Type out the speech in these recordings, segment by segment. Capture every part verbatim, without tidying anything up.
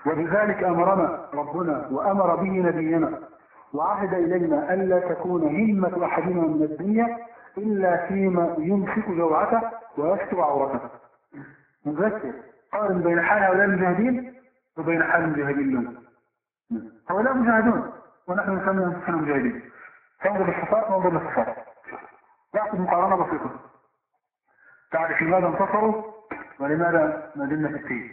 وبذلك أمرنا ربنا وأمر به نبينا وعهد إلينا ألا تكون همة أحدنا من الدنيا إلا فيما يمسك جوعته ويستر عورته. نذكر قارن بين حال هؤلاء المجاهدين وبين حال المجاهدين لهم. هؤلاء مجاهدون ونحن نسمي أنفسنا مجاهدين. تنظر الصفات وننظر للصفات. تعطي مقارنة بسيطة. تعرف لماذا انتصروا ولماذا ما زلنا في التيه.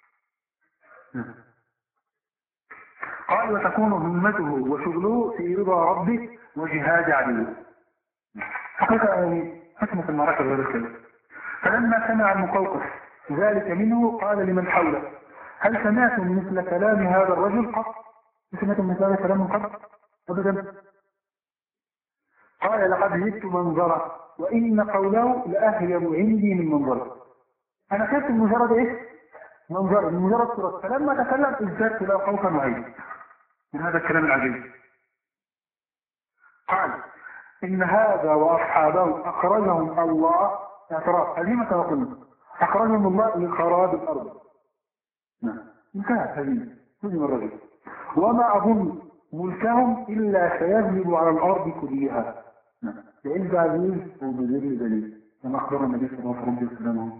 قال وتكون همته وشغله في رضا ربه وجهاد عدوه. حقيقة يعني حكمة المعركة غير الكلام. فلما سمع المقوقس ذلك منه قال لمن حوله هل سمعتم مثل كلام هذا الرجل قط؟ سمعتم مثل هذا كلام قط؟ أبدا. قال لقد جئت منظرة وإن قوله لأهيب عندي من منظرة. أنا خفت مجرد إيه؟ منظر مجرد صورة. فلما تكلم ازددت له خوفا وهيبة من هذا الكلام العجيب. قال إن هذا وأصحابه أخرجهم الله اعتراف هزيمة وقلنا أخرجهم الله لخراب الأرض. نعم انتهت هزيمة هزم الرجل وما أظن ملكهم إلا سيغلب على الأرض كلها. نعم لإنت عزيز وبذل دليل كما أخبر النبي صلى الله عليه وسلم.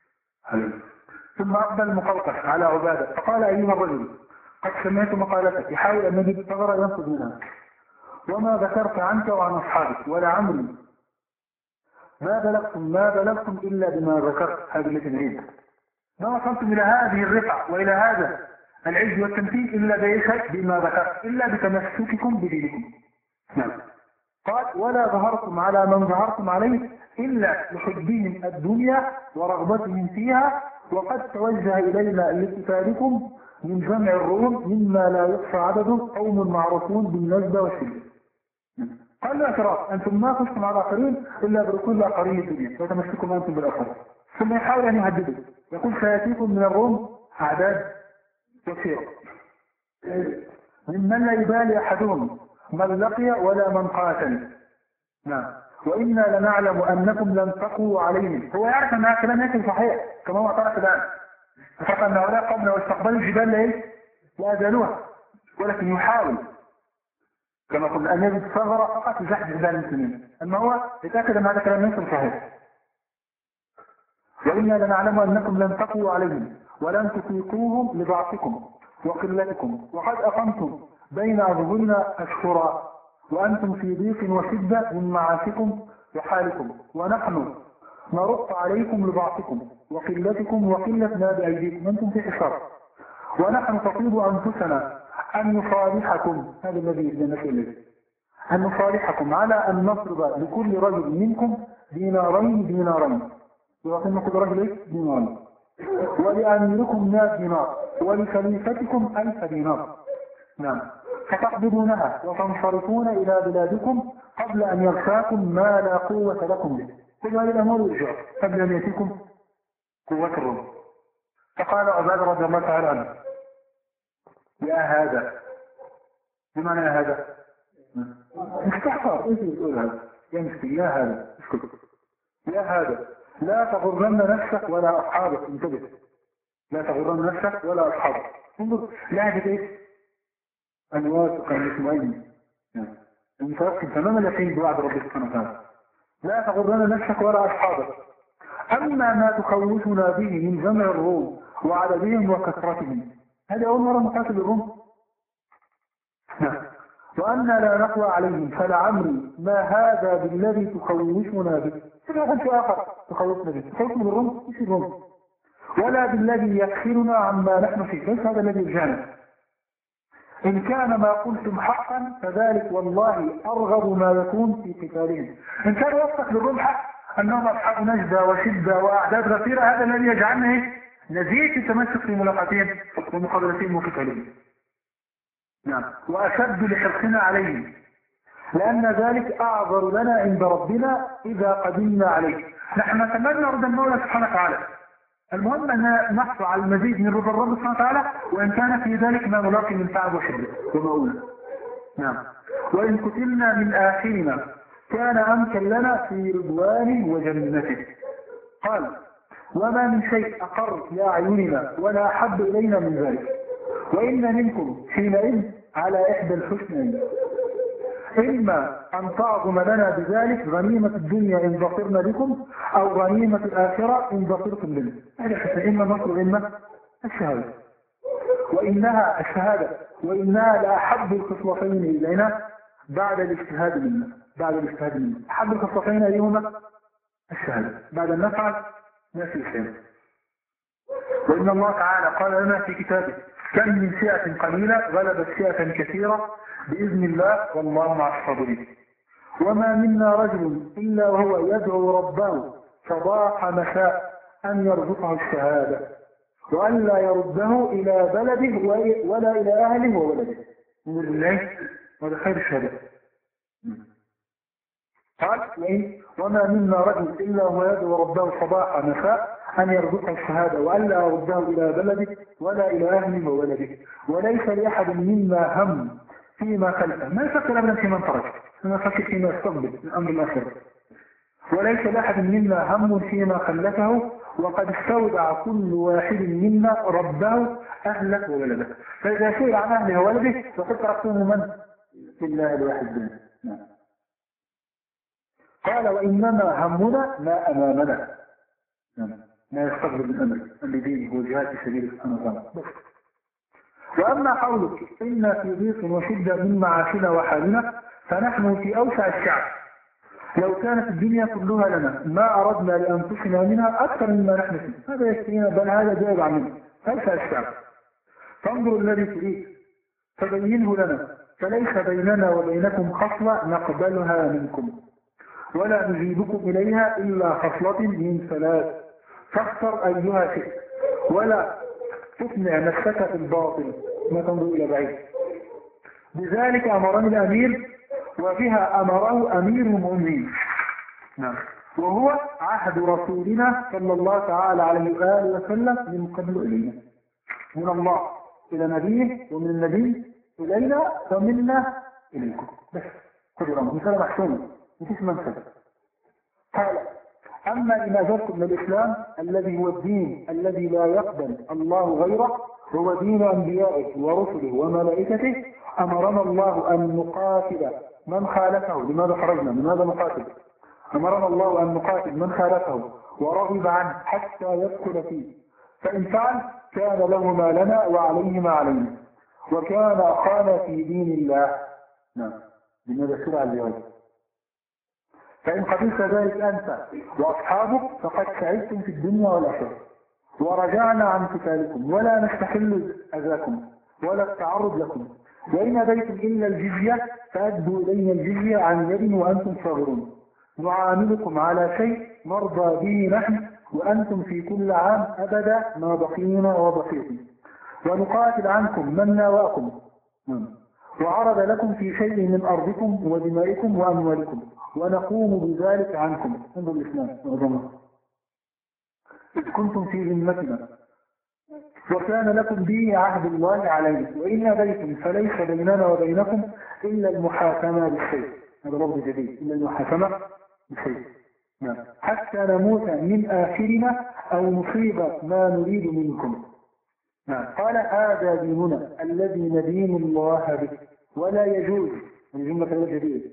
ثم أقبل المقوقس على عبادة فقال أيها الرجل قد سمعت مقالتك يحاول أن يجد ثغرة ينقذ منها وما ذكرت عنك وعن أصحابك ولا عمري ما بلغتم ما بلغتم إلا بما ذكرت. هذه التي نريد ما وصلتم إلى هذه الرفعة وإلى هذا العز والتمثيل إلا بما ذكرت إلا بتمسككم بدينكم. نعم. قال ولا ظهرتم على من ظهرتم عليه إلا لحبهم الدنيا ورغبتهم فيها وقد توجه إلينا لقتالكم من جمع الروم مما لا يحصى عدده قوم معروفون بالنجدة والشدة. قال له اعتراف أنتم ما فزتم على آخرين إلا بركول الآخرين الدنيا فتمسكم أنتم بالآخر. ثم يحاول أن يهدده يقول سيأتيكم من الروم أعداد كثيرة ممن لا يبالي أحدهم من لقي ولا من قاتل. نعم وإنا لنعلم أنكم لن تقوا عليهم. هو يعرف أن هذا كلام يكن صحيح كما هو اعترف الآن. فقط أن هؤلاء قبل واستقبلوا الجبال لإيه؟ لا أزالوها ولكن يحاول كما قلنا أن يجد ثغرة فقط لزحف جبال المسلمين. أما هو يتأكد أن هذا كلام يكن صحيح. وإنا لنعلم أنكم لن تقوا عليهم ولن تطيقوهم لضعفكم وقلتكم وقد أقمتم بين أظهرنا أشهرا وأنتم في ضيق وشدة من معاشكم وحالكم ونحن نرق عليكم لضعفكم وقلتكم وقلة ما بأيديكم أنتم في حصار ونحن تطيب أنفسنا أن نصالحكم. هذا الذي يجب إليه أن نصالحكم على أن نفرض لكل رجل منكم دينارين دينارين ويقول كل رجل إيه؟ دينارين ولأميركم مئة دينار ولخليفتكم ألف دينار. نعم فتقبضونها وتنصرفون إلى بلادكم قبل أن يغشاكم ما لا قوة لكم به. كل هذه الأمور يرجع قبل أن يأتيكم قوة الروم. فقال عباد رضي الله تعالى عنه يا هذا بمعنى يا هذا استحفر ايش يقول هذا يمشي يا هذا اسكت يا هذا لا تغرن نفسك ولا أصحابك. انتبه لا تغرن نفسك ولا أصحابك. انظر لهجة ايش الواثق المطمئن المتوكل تمام اليقين بوعد ربك سبحانه وتعالى. لا تغرن نفسك ولا أصحابك. أما ما تخوفنا به من جمع الروم وعددهم وكثرتهم هذا أول مرة نقاتل الروم. وأنا لا نقوى عليهم فلعمري ما هذا بالذي تخوفنا به. كما قلت آخر تخوفنا به تخوفنا بالروم مش الروم ولا بالذي يكفرنا عما نحن فيه ليس هذا الذي يرجعنا. إن كان ما قلتم حقا فذلك والله أرغب ما يكون في قتالهم. إن كان يفتح للروم حق أنهم أصحاب نجدة وشدة وأعداد غفيرة هذا الذي يجعلنا نزيد التمسك في ملاقاتهم ومقابلتهم وقتالهم. نعم وأشد لحرصنا عليهم لأن ذلك أعذر لنا عند ربنا إذا قدمنا عليه. نحن نتمنى رضا المولى سبحانه وتعالى. المهم أن نحصل على المزيد من رضا الرب سبحانه وتعالى وإن كان في ذلك ما نلاقي من تعب وشدة ومؤونة. نعم وإن قتلنا من آخرنا كان أمكن لنا في رضوان وجنته. قال وما من شيء أقر لأعيننا ولا أحب إلينا من ذلك وإن منكم حينئذ على إحدى الحسنين، إما أن تعظم لنا بذلك غنيمة الدنيا إن ظفرنا بكم، أو غنيمة الآخرة إن ظفرتم بنا. هذا حسن، إما النصر وإما الشهادة. وإنها الشهادة وإنها لأحب الخصلتين إلينا بعد الاجتهاد منا. بعد الاجتهاد منا أحب الخصلتين أيهما؟ الشهادة. بعد أن نفعل ما في شيء. وإن الله تعالى قال لنا في كتابه: كم من فئة قليلة غلبت فئة كثيرة بإذن الله والله مع الصابرين. وما منا رجل إلا وهو يدعو ربه صباح مساء أن يرزقه الشهادة، وأن لا يرده إلى بلده ولا إلى أهله وولده. نقول الله هذا خير الشهادة. قال: وما منا رجل إلا وهو يدعو ربه صباح مساء أن يرزقه الشهادة، وأن لا يرده إلى بلده ولا إلى أهله وولده. وليس لأحد منا هم فيما خلفه، ما يفكر أبدا فيما ترك، ما يفكر فيما يستقبل من أمر الآخرة. وليس لأحد منا هم فيما خلفه، وقد استودع كل واحد منا ربه أهله وولده. فإذا سئل عن أهله وولده فقد تركتم من؟ لله الواحد بنا. نعم. قال: وإنما همنا ما أمامنا، ما يستقبل من أمر لدينه وجهات في سبيل سبحانه وتعالى. وأما قولك إنا في ضيق وشدة من معاشنا وحالنا، فنحن في أوسع الشعب. لو كانت الدنيا كلها لنا ما أردنا لأنفسنا منها أكثر مما نحن فيه. هذا يكفينا، بل هذا جاوب عنه. أوسع الشعب. فانظروا الذي تريد فبينه لنا، فليس بيننا وبينكم خصلة نقبلها منكم، ولا نجيبكم إليها إلا خصلة من ثلاث، فاختر أيها شئت، ولا تقنع نفسك في الباطل، ما تنظر إلى بعيد. بذلك أمرني الأمير، وبها أمره أمير المؤمنين. نعم. وهو عهد رسولنا صلى الله تعالى عليه وآله وسلم من قبل إلينا، من الله إلى نبيه، ومن النبي إلينا، ومنا إليكم. بس خذوا الأمر مثال محسوم، مفيش منفذ. قال: أما لما ذكر من الإسلام الذي هو الدين الذي لا يقبل الله غيره، هو دين أنبيائه ورسله وملائكته، أمرنا الله أن نقاتل من خالفه. لماذا خرجنا؟ لماذا نقاتل؟ أمرنا الله أن نقاتل من خالفه ورغب عنه حتى يدخل فيه، فإن فعل كان له ما لنا وعليه ما علينا، وكان أخانا في دين الله. نعم. لماذا سرع الجواز؟ فإن قبلت ذلك أنت وأصحابك فقد سعدتم في الدنيا والآخرة، ورجعنا عن قتالكم ولا نستحل أذاكم ولا التعرض لكم. وإن أبيتم إلا الجزية فأدوا إلينا الجزية عن يد وأنتم صاغرون، نعاملكم على شيء نرضى به نحن وأنتم في كل عام أبدا ما بقينا وبقيتم، ونقاتل عنكم من ناواكم، وعرض لكم في شيء من أرضكم ودمائكم وأموالكم، ونقوم بذلك عنكم. انظر الإسلام وعظمه. إذ كنتم في ذمتنا وكان لكم به عهد الله علينا، وإن أبيتم فليس بيننا وبينكم إلا المحاكمة بالسيف. هذا لفظ جديد، إلا المحاكمة بالسيف. نعم. حتى نموت من آخرنا أو نصيب ما نريد منكم. نعم. قال: هذا ديننا الذي ندين الله به، ولا يجوز، الجملة الجديدة،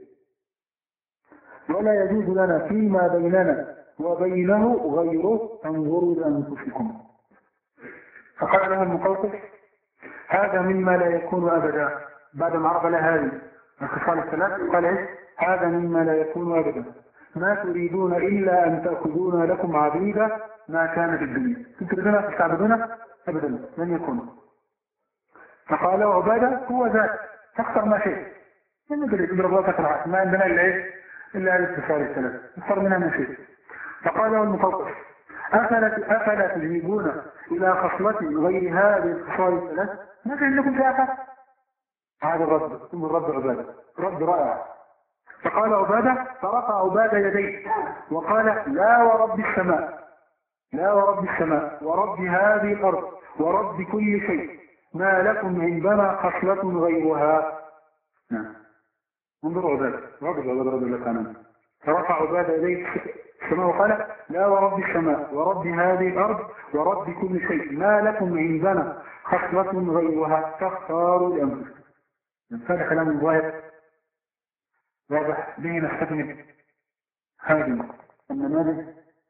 ولا يجوز لنا فيما بيننا وبينه غيره، انظروا لأنفسكم. فقال له المقوقس: هذا مما لا يكون أبدا. بعد ما عرف له هذه الخصال الثلاث قال: إيه؟ هذا مما لا يكون أبدا، ما تريدون إلا أن تأخذون لكم عبيدا ما كان في الدنيا. تريدون تستعبدون أبدا، لن يكون. فقال عبادة: هو ذاك، تختار ما شيء، لن ندري تضرب الله تكرهات، ما عندنا إلا إيه؟ إلا الخصال الثلاث، اختار منها ما شيء. فقال له المقوقس: أفلا أفلا تجيبون إلى خصلة غير هذه الخصال الثلاث؟ ما كان لكم في أحد؟ هذا الرد، ثم الرد عبادة، رد رائع. فقال عبادة، فرفع عبادة يديه وقال: لا ورب السماء، لا ورب السماء ورب هذه الأرض ورب كل شيء، ما لكم عندنا خصلة غيرها. نعم. انظروا عبادة، رد عبادة رضي الله عنه. فرفع عبادة يديه السماء وقال لا ورب السماء ورب هذه الأرض ورب كل شيء ما لكم عندنا خصلة غيرها تختاروا لأنفسكم. هذا كلام ظاهر واضح به نستخدم هذه النماذج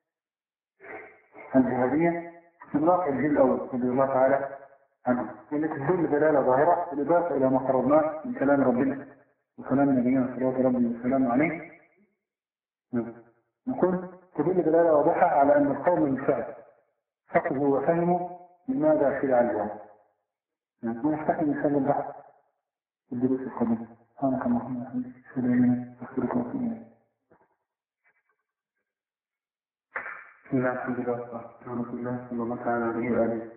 الجهادية من واقع الجيل الأول رضي الله تعالى عنه، والتي تدل دلالة ظاهرة بالإضافة إلى ما قررناه من كلام ربنا وكلام نبينا صلوات ربي والسلام عليه. نقول تدل دلالة واضحة على أن القوم بالفعل فقهوا وفهموا لماذا شرع الجهاد. ونفتح مثال البحث في الدروس القادمة. سبحانك اللهم وبحمدك أشهد أن لا إله إلا أنت أستغفرك وأتوب إليك. بسم الله الحمد لله والصلاة والسلام على رسول الله صلى الله تعالى عليه وآله.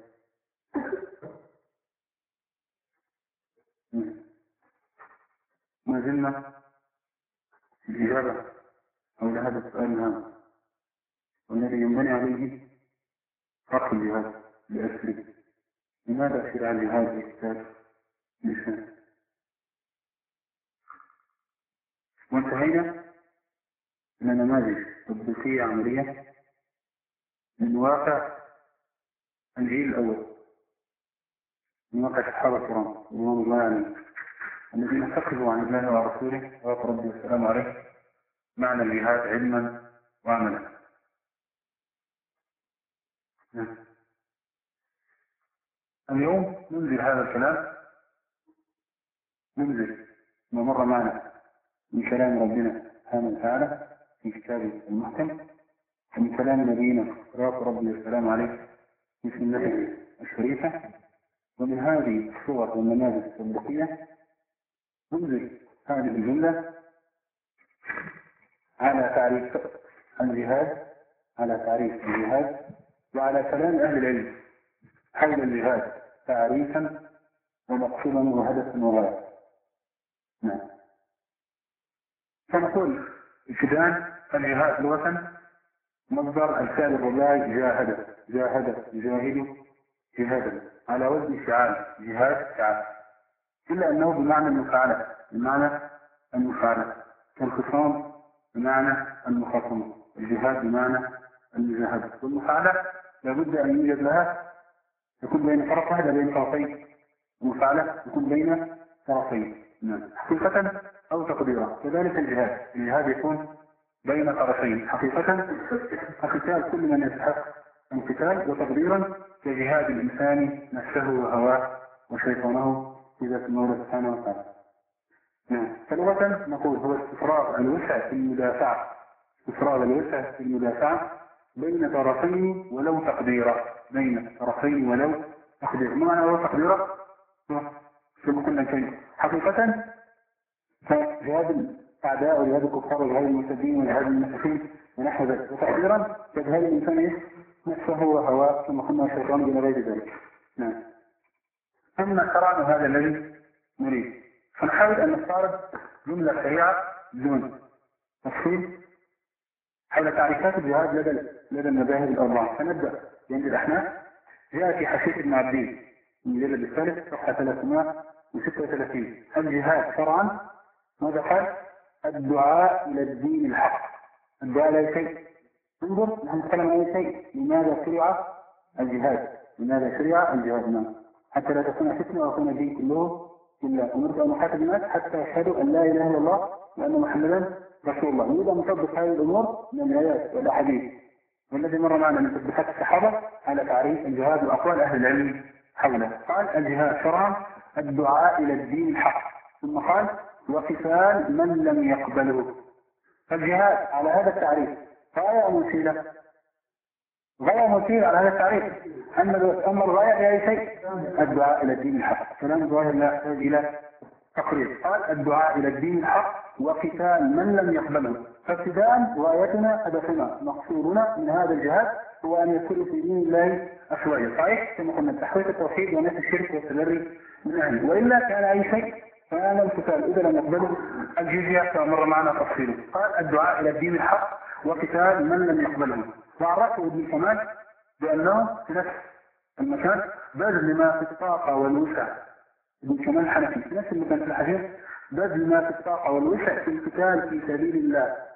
ما زلنا في الإجابة حول هذا السؤال الهام والذي ينبني عليه فرق الجهاد بأسره. لماذا شرع الجهاد بكتاب لسان؟ وانتهينا إلى نماذج تطبيقية عملية من واقع الجيل الأول، من واقع الصحابة الكرام رضوان الله عليهم الذين فقهوا عن الله ورسوله صلوات ربي والسلام عليه معنى الجهاد علما وعملا. اليوم ننزل هذا الكلام، ننزل ما مر معنا من كلام ربنا سبحانه وتعالى في كتابه المحكم، ومن كلام نبينا صلوات ربي والسلام عليه في سنته الشريفة، ومن هذه الصور والنماذج التطبيقية ننزل هذه الجملة على تعريف الجهاد، على تعريف الجهاد وعلى كلام أهل العلم حول الجهاد تعريفا ومقصودا وهدفا وغاية. نعم. فنقول ابتداء الجهاد لغة مصدر الفعل الرباعي جاهد، جاهد يجاهد جهادا على وزن فعال، جهاد فعال، إلا أنه بمعنى المفاعلة، بمعنى المفاعلة كالخصام بمعنى المخاصمة، الجهاد بمعنى المجاهدة. والمفاعلة لابد أن يوجد لها يكون بين طرف واحد بين طرفين، المفاعلة يكون بين طرفين حقيقة أو تقديرا. كذلك الجهاد، الجهاد يكون بين طرفين حقيقة، القتال كل من يستحق القتال، وتقديرا كجهاد الإنسان نفسه وهواه وشيطانه في ذات المولى سبحانه وتعالى. فلغة نقول هو استفراغ الوسع في المدافعة، استفراغ الوسع في المدافعة بين طرفين ولو تقديرا، بين طرفين ولو تقديرا. ما معنى ولو تقديرا؟ ثم كنا شيء حقيقة فجهاد الأعداء وجهاد الكفار وجهاد المرتدين وجهاد المسيحيين ونحو ذلك، وتقديرا كجهاد الإنسان نفسه وهواه ثم كنا الشيطان إلى غير ذلك. نعم. أما شرعنا هذا الذي نريد، فنحاول أن نستعرض جملة سريعة بدون تفصيل حول تعريفات الجهاد لدى لدى المذاهب الأربعة. فنبدأ عند الأحناف. جاء في حاشية ابن عبدين المجلد الثالث صفحة ثلاثمائة وستة وثلاثين الجهاد شرعا ماذا قال؟ الدعاء إلى الدين الحق. الدعاء إلى شيء، انظر نحن نتكلم عن أي شيء. لماذا شرع الجهاد؟ لماذا شرع الجهاد؟ نعم، حتى لا تكون فتنة ويكون الدين كله إلا أمرت أن أحاسب الناس حتى يشهدوا أن لا إله إلا الله وأن محمدا رسول الله. نريد أن نطبق هذه الأمور من الآيات والأحاديث والذي مر معنا من تطبيقات الصحابة على تعريف الجهاد وأقوال أهل العلم حوله. قال الجهاد شرعا الدعاء إلى الدين الحق، ثم قال وقتال من لم يقبله. فالجهاد على هذا التعريف غاية مثيرة، غاية مثيرة على هذا التعريف. أما الغاية في أي شيء الدعاء إلى الدين الحق، كلام ظاهر لا يحتاج إلى تقرير. قال الدعاء إلى الدين الحق وقتال من لم يقبله. فابتداء غايتنا هدفنا مقصودنا من هذا الجهاد هو أن يكون في دين الله أشوية، صحيح كما قلنا تحويل التوحيد ونفي الشرك والتبري من أهله. وإلا كان أي شيء فهذا القتال إذا لم يقبله الجزية كما مر معنا تفصيله. قال الدعاء إلى الدين الحق وقتال من لم يقبله. وعرفه ابن كمال بأنه في نفس المكان بذل ما في الطاقة والوسع. ابن كمال الحنفي في نفس المكان في الحديث بذل ما في الطاقة والوسع في القتال في سبيل الله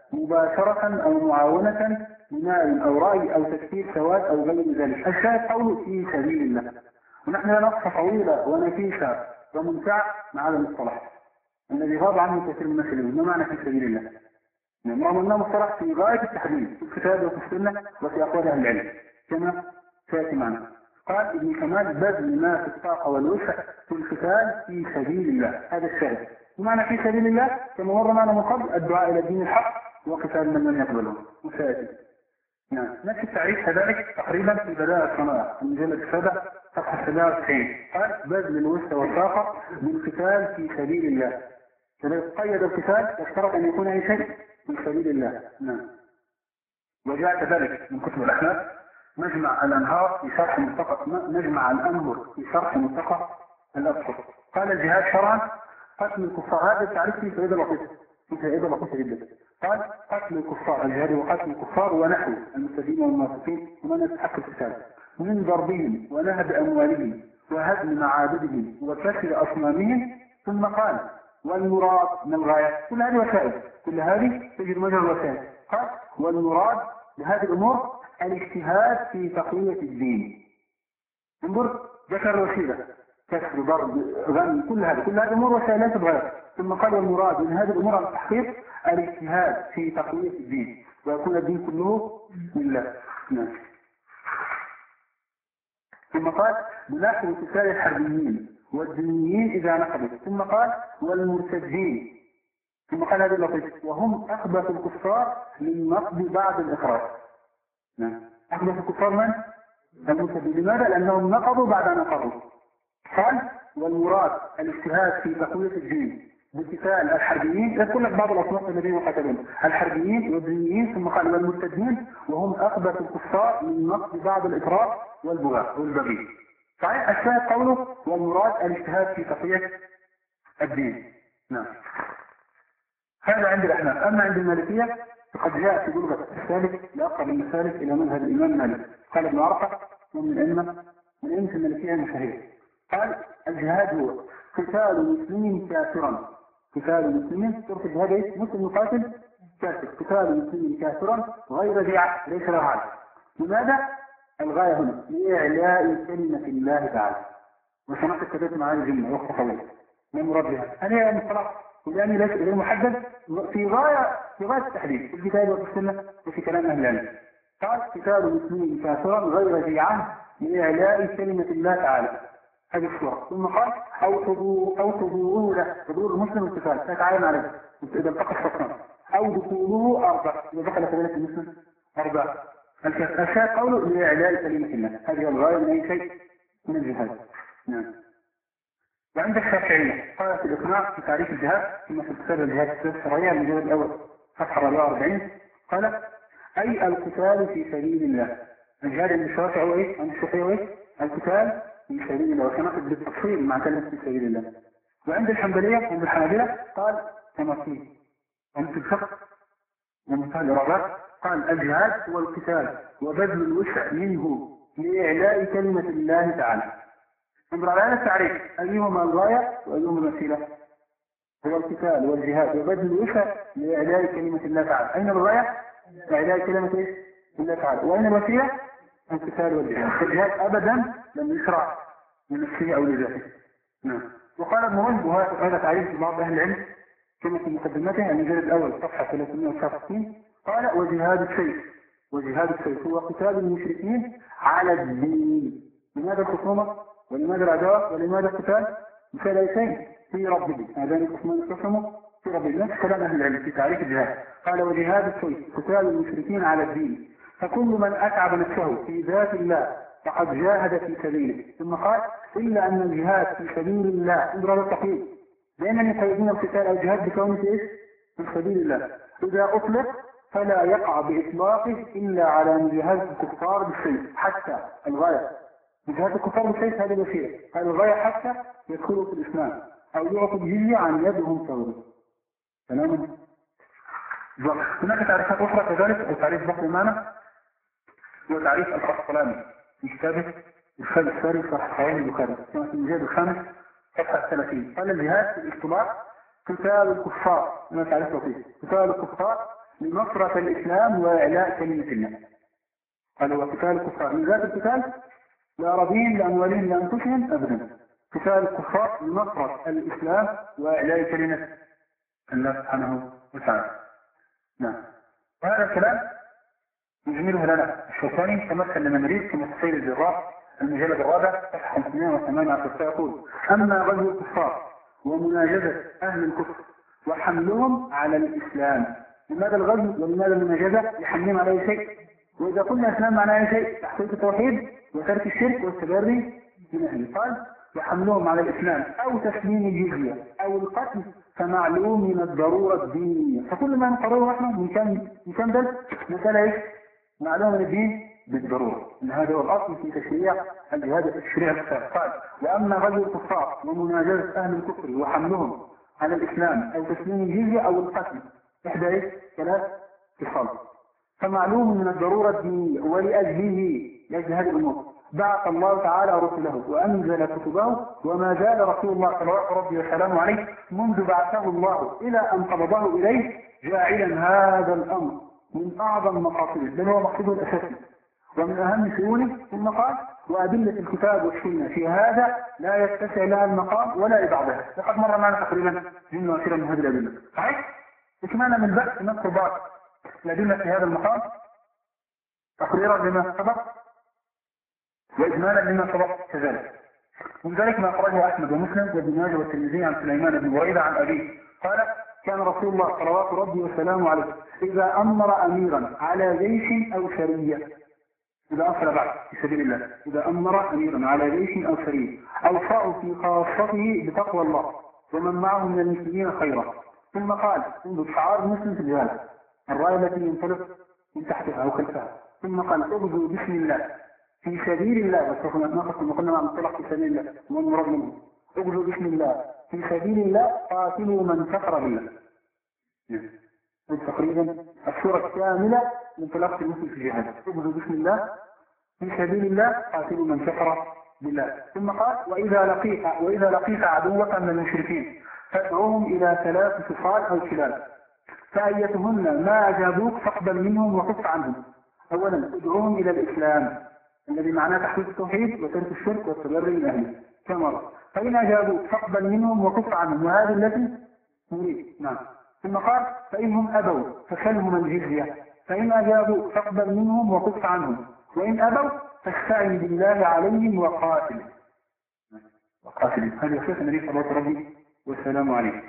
مباشرة أو معاونة بمال أو رأي أو تكثير سواد أو غير ذلك. الشاهد قوله في سبيل الله. ونحن لا نقص طويلة ونفيسة وممتعة مع هذا المصطلح الذي غاب عنه كثير من المسلمين. ما معنى في سبيل الله؟ رغم أنه مصطلح في غاية التحديد في الكتاب وفي السنة وفي أقوال أهل العلم كما سيأتي معنا. قال ابن كمال: بذل ما في الطاقة والوسع في القتال في سبيل الله. هذا الشاهد. بمعنى في سبيل الله كما مر معنا من قبل الدعاء إلى الدين الحق وقتال من لم يقبله. وسيأتي نعم نفس التعريف كذلك تقريبا في بدائع الصناعة المجلد السابع صفحة سبعة وتسعين. قال: بذل الوسع والطاقة بالقتال في سبيل الله. قيد القتال يشترط أن يكون أي شيء في سبيل الله. نعم. وجاء كذلك من كتب الأحناف مجمع الأنهار في شرح ملتقى مجمع الأنهر في شرح ملتقى الأبصر. قال: الجهاد شرعا قتل الكفار. هذا التعريف فيه فائدة لطيفة فيه فائدة لطيفة جدا. قال: قتل الكفار، الجهاد وقتل الكفار ونحو المرتدين والمنافقين ومن يستحق القتال من ضربهم ونهب أموالهم وهدم معابدهم وكسر أصنامهم. ثم قال: والمراد من الغاية. كل هذه وسائل، كل هذه تجد مجرى الوسائل. قال: والمراد بهذه الأمور الاجتهاد في تقوية الدين. انظر، ذكر الوسيلة كسر ضرب غني كل هذا كل هذه أمور وسائلات الغاية. ثم قال: والمراد من هذه الأمور على التحقيق الاجتهاد في تقوية الدين ويكون الدين كله لله. نعم. ثم قال: بنحو قتال الحربيين والدينيين إذا نقضوا. ثم قال: والمرتدين. ثم قال هذا اللطيف: وهم أخبث الكفار للنقض بعد الإخراج. نعم. أخبث الكفار من؟ المرتدين. لماذا؟ لأنهم نقضوا بعد أن أقروا. قال: والمراد الاجتهاد في تقوية الدين بقتال الحربيين. يذكر لك بعض الأصناف الذين يقاتلون الحربيين والدينيين. ثم قال: والمرتدين وهم أخبث الكفار للنقض بعد الإكراه والبغاء والبغي. صحيح. الشاهد قوله: والمراد الاجتهاد في تقوية الدين. نعم. هذا عند الأحناف. أما عند المالكية فقد جاء في بلغة السالك لأقرب المسالك إلى مذهب الإمام مالك. قال ابن عرفة ومن الأئمة من أئمة المالكية المشاهير. قال: الجهاد هو قتال مسلم كافرا. قتال مسلم شرط الجهاد ايش؟ مسلم يقاتل كافر. قتال مسلم كافرا غير ذي عقل ليس له عقل. لماذا؟ الغاية هنا لإعلاء كلمة الله تعالى. وسنقف كذلك مع هذه الجملة وقت طويل. ما المراد بها؟ هل هي المصطلح؟ ولأني ليس غير محدد في غاية في غاية التحديد في الكتاب وفي السنة وفي كلام أهل العلم. قال: قتال مسلم كافرا غير ذي عهد لإعلاء كلمة الله تعالى. هذه الصورة. ثم قال: أو حضور أو حضوره له حضور المسلم القتال تتعين عليه إذا التقى الشخصان أو دخوله أربع إذا دخل كذلك المسلم أربع. الشاهد قوله لإعلاء كلمة الله. هذه الغاية من أي شيء من الجهاد. نعم. وعند الشافعية قال في الإقناع في تعريف الجهاد ثم في كتاب الجهاد الشرعية المجلد الأول صفحة أربعة وأربعين قال: أي القتال في سبيل الله. الجهاد عند الشافعي هو إيه؟ عند الشافعي هو إيه؟ القتال في سبيل الله. وسنقف بالتفصيل مع كلمة في سبيل الله. وعند الحنبلية عند الحنابلة قال كما فيه عند الفقه ومنتهى الإرادات قال: الجهاد هو القتال وبذل الوسع منه لإعلاء كلمة الله تعالى. انظر على هذا التعريف أيهما الغاية وأيهما الوسيلة؟ هو القتال والجهاد وبذل الوسع لإعلاء كلمة الله تعالى. أين الغاية؟ إعلاء كلمة الله تعالى. وأين الوسيلة؟ القتال والجهاد. الجهاد أبدا لم يشرع لنفسه أو لذاته. نعم. وقال ابن رشد وهذا تعريف بعض أهل العلم كما في مقدمته المجلد الأول صفحة ثلاثمائة وتسعة وستين قال: وجهاد السيف. وجهاد السيف هو قتال المشركين على الدين. لماذا الخصومة؟ ولماذا العداوة؟ ولماذا القتال؟ بثلاثين في ربه. هذان القسمان يقسموا في ربه. نفس كلام أهل العلم في تعريف الجهاد. قال: وجهاد السيف قتال المشركين على الدين. فكل من أتعب نفسه في ذات الله فقد جاهد في سبيله. ثم قال: إلا أن الجهاد في سبيل الله انظر هذا التقييد دائما يقيدون القتال أو الجهاد بكونه إيش؟ في سبيل الله. إذا أطلق فلا يقع بإطلاقه إلا على مجاهدة الكفار بالسيف حتى الغاية. مجاهدة الكفار بالسيف هذه الوسيلة. هذه الغاية حتى يدخلوا في الإسلام أو يعطوا الجزية عن يدهم ثورة. تماما. هناك تعريفات أخرى كذلك. وتعريف بحر معنا هو تعريف القسطلاني في كتابه الخالد الثاني صحيح البخاري كما في المجلد الخامس صفحة ثلاثين. قال: الجهاد في الاصطلاح قتال الكفار. ما تعرف فيه قتال الكفار لنصرة الإسلام وإعلاء كلمة الله. قال هو قتال الكفار من ذات القتال لأراضيهم لأموالهم لأنفسهم أبدا، قتال الكفار لنصرة الإسلام وإعلاء كلمة الله سبحانه وتعالى. نعم. وهذا الكلام يجمله لنا الشوكاني تمثل لمن يريد في مستحيل الجراح المجلد الرابع صفحة خمسمائة وثمانية عشر فيقول: أما غزو الكفار ومناجزة أهل الكفر وحملهم على الإسلام. لماذا الغزو ولماذا المناجزة؟ يحملهم على أي شيء. وإذا قلنا إسلام معناه أي شيء؟ تحقيق التوحيد وترك الشرك والتبري من أهله. قال: وحملهم على الإسلام أو تسليم الجزية أو القتل فمعلوم من الضرورة الدينية. فكل ما نقرره نحن من كم من كم درس مسألة إيش؟ معلوم من الدين بالضرورة. إن هذا هو الأصل في تشريع الجهاد التشريع السابق. قال: وأما غزو الكفار ومناجزة أهل الكفر وحملهم على الإسلام أو تسليم الجزية أو القتل إحدى إيش؟ ثلاث اتصال. فمعلوم من الضرورة الدينية ولأجله لأجل هذه الأمور بعث الله تعالى رسله وأنزل كتبه وما زال رسول الله صلوات ربي وسلامه عليه منذ بعثه الله إلى أن قبضه إليه جاعلا هذا الأمر من أعظم مقاصده، بل هو مقصده الأساسي ومن أهم شؤونه. ثم قال: وأدلة الكتاب والسنة في هذا لا يتسع لها المقام ولا لبعضها. لقد مر معنا تقريبا جملة واحدة من هذه الأدلة. صحيح؟ إيش معنى من بحث نذكر بعض الأدلة في هذا المقام تقريرا لما سبق وإجمالا لما سبق كذلك. ومن ذلك ما أخرجه أحمد ومسلم وابن ماجه والترمذي عن سليمان بن بريدة عن أبيه قال: كان رسول الله صلوات ربي وسلامه عليه إذا أمر أميرا على جيش أو سرية، إذا أرسل بعد في سبيل الله، إذا أمر أميرا على جيش أو سرية أوصاه في خاصته بتقوى الله ومن معه من المسلمين خيرا. ثم قال: انظر شعار المسلم في الجهاد، الراية التي ينطلق من تحتها أو خلفها. ثم قال: اغزوا بسم الله في سبيل الله. وسوف نتناقش كما قلنا مع المنطلق في سبيل الله والمراد منه. اغزوا بسم الله في سبيل الله قاتلوا من كفر بالله. تقريبا السورة الكاملة من طلاق المسلم في الجهاد. اغزوا بسم الله في سبيل الله قاتلوا من كفر بالله. ثم قال: وإذا لقيت وإذا لقيت عدوك من المشركين فادعوهم إلى ثلاث خصال أو خلال فأيتهن ما أجابوك فاقبل منهم وكف عنهم. أولا ادعوهم إلى الإسلام الذي معناه تحقيق التوحيد وترك الشرك والتبري من أهله كما. فإن أجابوك فاقبل منهم وكف عنهم، وهذه التي نريد. نعم. ثم قال: فإنهم أبوا فسلهم الجزية، فإن أجابوك فاقبل منهم وكف عنهم، وإن أبوا فاستعن بالله عليهم وقاتل. وقاتل هذه وصية النبي صلى الله عليه وسلم عليه.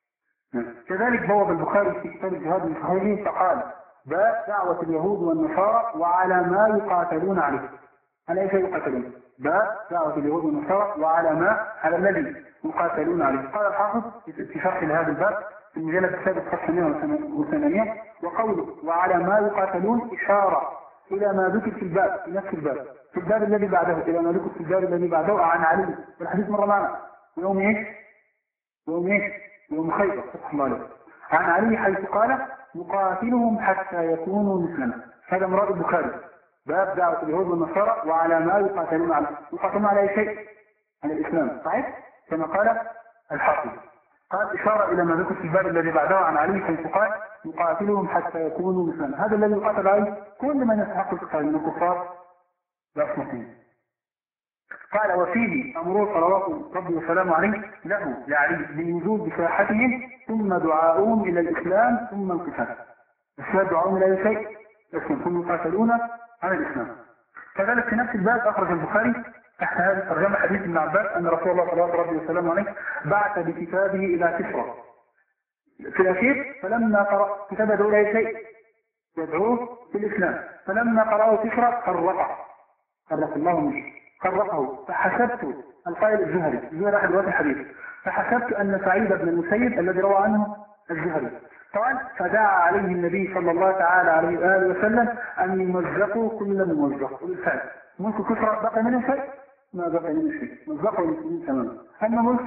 كذلك بوب البخاري في كتاب الجهاد من صحيحه فقال: باب دعوة اليهود والنصارى وعلى ما يقاتلون عليه. على ايش يقاتلون؟ باب دعوة اليهود والنصارى وعلى ما على الذي يقاتلون عليه. قال الحافظ في شرح لهذا الباب في المجلد السادس صفحة مئة وثمانية: وقوله وعلى ما يقاتلون إشارة إلى ما ذكر في الباب في نفس الباب في الباب الذي بعده إلى ما ذكر في الباب الذي بعده عن علي. والحديث مر معنا يوم ايش؟ يوم ايش؟ يوم خيبر فتح الله عليه. عن علي حيث قال: نقاتلهم حتى يكونوا مثلنا. هذا مراد البخاري. باب دعوة اليهود والنصارى وعلى ما يقاتلون عليه. يقاتلون على أي شيء؟ على الإسلام. صحيح؟ كما قال الحافظ. قال إشارة إلى ما ذكر في الباب الذي بعده عن علي حيث قال: نقاتلهم حتى يكونوا مثلنا. هذا الذي يقاتل عليه كل من يستحق القتال من الكفار والمسلمين. قال: وفيه أمر صلوات ربي وسلامه عليه له لعلي بوجود بساحتهم ثم دعاؤهم إلى الإسلام ثم القتال. الشهاد دعاؤهم إلى أي شيء؟ ثم يقاتلون على الإسلام. كذلك في نفس الباب أخرج البخاري تحت هذه الترجمة حديث ابن عباس أن رسول الله صلوات ربي وسلامه عليه بعث بكتابه إلى كسرى في الأخير فلما قرأ كتاب يدعو إلى أي شيء؟ يدعوه في الإسلام. فلما قرأه كسرى فرقه فرق الله منه قرأه. فحسبت القائل الزهري الزهري أحد رواة الحديث فحسبت أن سعيد بن المسيب الذي روى عنه الزهري قال: فدعا عليه النبي صلى الله تعالى عليه وآله وسلم أن يمزقوا كل ممزق. وبالفعل ملك كسرى بقي منه شيء؟ ما بقي منه شيء، مزقوا المسلمين تماما. أما ملك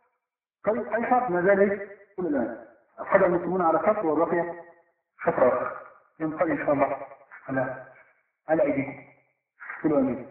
قيصر ما زال كل الآن قد المسلمون على خط وبقي خطر. ينقل إن شاء الله على على أيديكم كل أمين.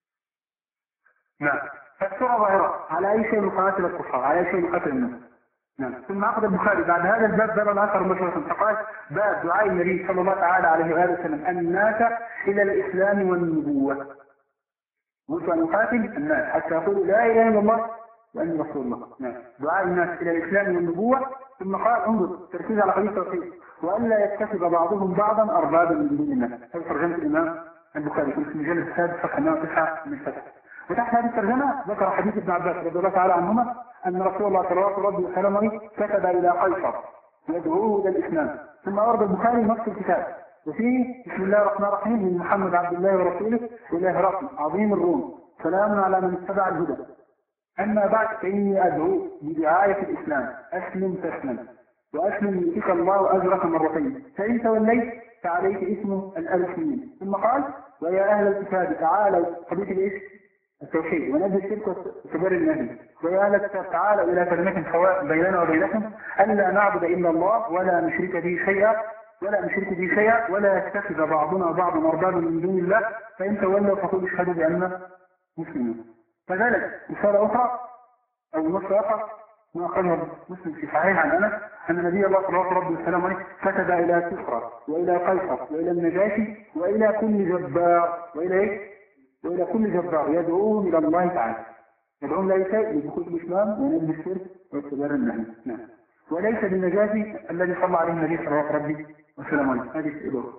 نعم. فالسورة ظاهرة على أي شيء مقاتل الكفار، على أي شيء مقاتل الناس. نعم. ثم عقد البخاري بعد هذا الباب باب الآخر مباشرة فقال باب دعاء النبي صلى الله تعالى عليه وآله وسلم الناس إلى الإسلام والنبوة. قلت أن يقاتل الناس حتى يقولوا لا إله إلا الله وأني رسول الله. نعم. دعاء الناس إلى الإسلام والنبوة. ثم قال انظر تركيز على قضية التوحيد وألا يتخذ بعضهم بعضا أربابا من دون الله. هذه ترجمة الإمام البخاري في المجلد السادس صفحة مئة وتسعة من فتح. وتحت هذه الترجمة ذكر حديث ابن عباس رضي الله تعالى عنهما أن رسول الله صلى الله عليه وسلم كتب إلى قيصر يدعوه إلى الإسلام. ثم أورد البخاري نص الكتاب وفيه بسم الله الرحمن الرحيم من محمد عبد الله ورسوله إلى هرقل عظيم الروم سلام على من اتبع الهدى. أما بعد فإني أدعو بدعاية الإسلام أسلم تسلم وأسلم يؤتك الله أجرك مرتين فإن توليت فعليك اسم الألسين. ثم قال ويا أهل الكتاب تعالوا قضية الإيش؟ التوحيد ونبذ الشرك وكبر النهي. ويا أهل الكتاب تعالوا إلى كلمة سواء بيننا وبينكم ألا نعبد إلا الله ولا نشرك به شيئا ولا نشرك به شيئا ولا يتخذ بعضنا بعضا أربابا من دون الله فإن تولوا فقولوا اشهدوا بأننا مسلمون. كذلك رسالة أخرى أو نص آخر ما أخرجه مسلم في صحيح عن أنس أن النبي الله صلى الله عليه وسلم كتب إلى كسرى وإلى قيصر وإلى النجاشي وإلى كل جبار وإلى إيه؟ وإلى كل جبار يدعوهم إلى الله تعالى يدعوهم لا شيء لدخول الإسلام ونبذ الشرك واعتبار النهي. نعم. وليس بالنجاشي الذي صلى عليه النبي صلى الله عليه وسلم. هذه الإدارة.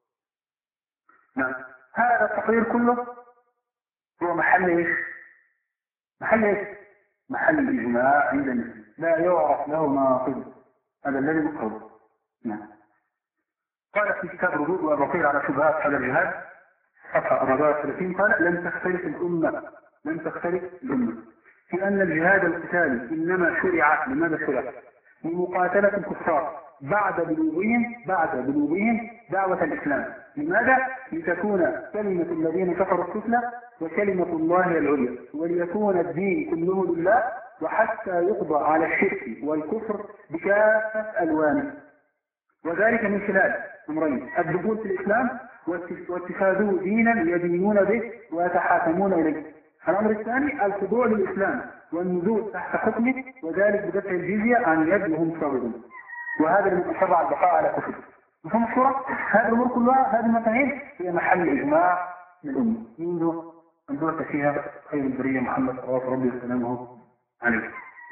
نعم. هذا التقرير كله هو محل إيش؟ محل إيش؟ محل الإجماع عند المسلم لا يعرف له ناقض. هذا الذي مقصود. نعم. قال في كتاب ردود وبقير على شبهات هذا الجهاد صفحة أربعة وثلاثين قال لم تختلف الأمة لم تختلف الأمة في أن الجهاد القتالي إنما شرع لماذا شرع؟ لمقاتلة الكفار بعد بلوغهم بعد بلوغهم دعوة الإسلام. لماذا؟ لتكون كلمة الذين كفروا السفلى وكلمة الله العليا وليكون الدين كله لله وحتى يقضى على الشرك والكفر بكافة ألوانه. وذلك من خلال أمرين الدخول في الإسلام واتخاذوه دينا يدينون به ويتحاكمون إليه. الأمر الثاني الخضوع للإسلام والنزول تحت حكمه وذلك بدفع الجزية عن يد وهم صاغرون. وهذا المتشرع البقاء على كفر. مفهوم الصورة؟ هذه الأمور كلها هذه المفاهيم هي محل إجماع للأمة منذ أن درس فيها خير البرية محمد صلى الله عليه وسلم عليه.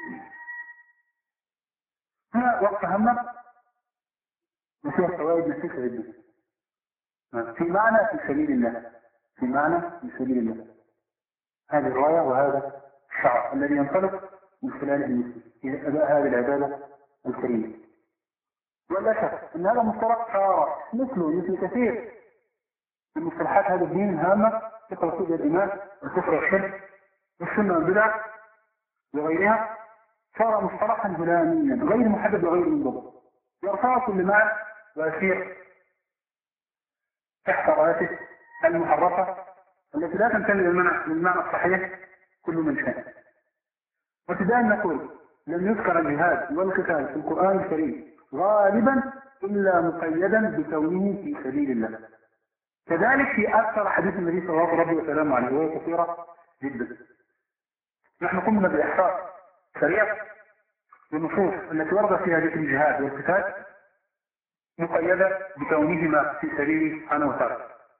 هنا وقت هامة وفيها فوائد نفسية جدا. في معنى في سبيل الله في معنى في سبيل الله هذه الرواية وهذا الشعر الذي ينطلق من خلال المسلم في أداء هذه العبادة الكريمة. ولا شك أن هذا مصطلح صار مثله مثل كثير من مصطلحات هذا الدين هامة تقرأ سوء الإيمان والكفر والشرك والسنة والبدع وغيرها صار مصطلحا هلاميا غير محدد وغير منضبط يرفع كل معنى ويسير تحت رايته المحرفة التي لا تنتمي للمعنى الصحيح كل من شاء. وابتداء نقول لم يذكر الجهاد والقتال في القرآن الكريم غالبا إلا مقيدا بكونه في سبيل الله. كذلك في أكثر حديث النبي صلى الله عليه وسلم عن رواية كثيرة جدا. نحن قمنا بإحصاء سريع للنصوص التي وردت فيها ذكر الجهاد والقتال مقيدة بكونهما في سبيل سبحانه وتعالى.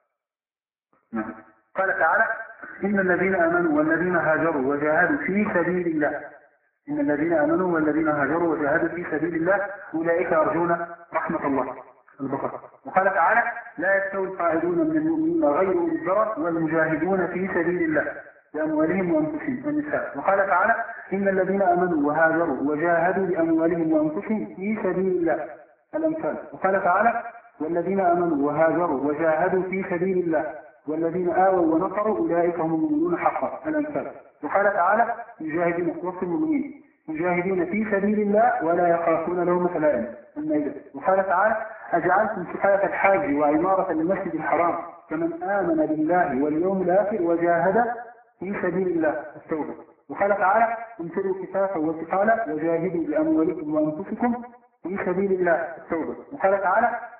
قال تعالى إن الذين آمنوا والذين هاجروا وجاهدوا في سبيل الله إن الذين آمنوا والذين هاجروا وجاهدوا في سبيل الله أولئك يرجون رحمة الله. البقرة. وقال تعالى لا يستوي القاعدون من المؤمنين غير أولي الضرر والمجاهدون في سبيل الله بأموالهم وأنفسهم. النساء. وقال تعالى إن الذين آمنوا وهاجروا وجاهدوا بأموالهم وأنفسهم في سبيل الله. الأمثال. وقال تعالى والذين آمنوا وهاجروا وجاهدوا في سبيل الله والذين آووا ونصروا أولئك هم المؤمنون حقا. الأمثال. وقال تعالى يجاهدون وصف المؤمنين يجاهدون في سبيل الله ولا يخافون لومة لائم. المائدة. وقال تعالى أجعلتم سقاية الحاج وعمارة المسجد الحرام كمن آمن بالله واليوم الآخر وجاهد في سبيل الله. التوبة. وقال تعالى انفروا كفافا وثقالا وجاهدوا بأموالكم وأنفسكم في سبيل الله. التوبة. وقال تعالى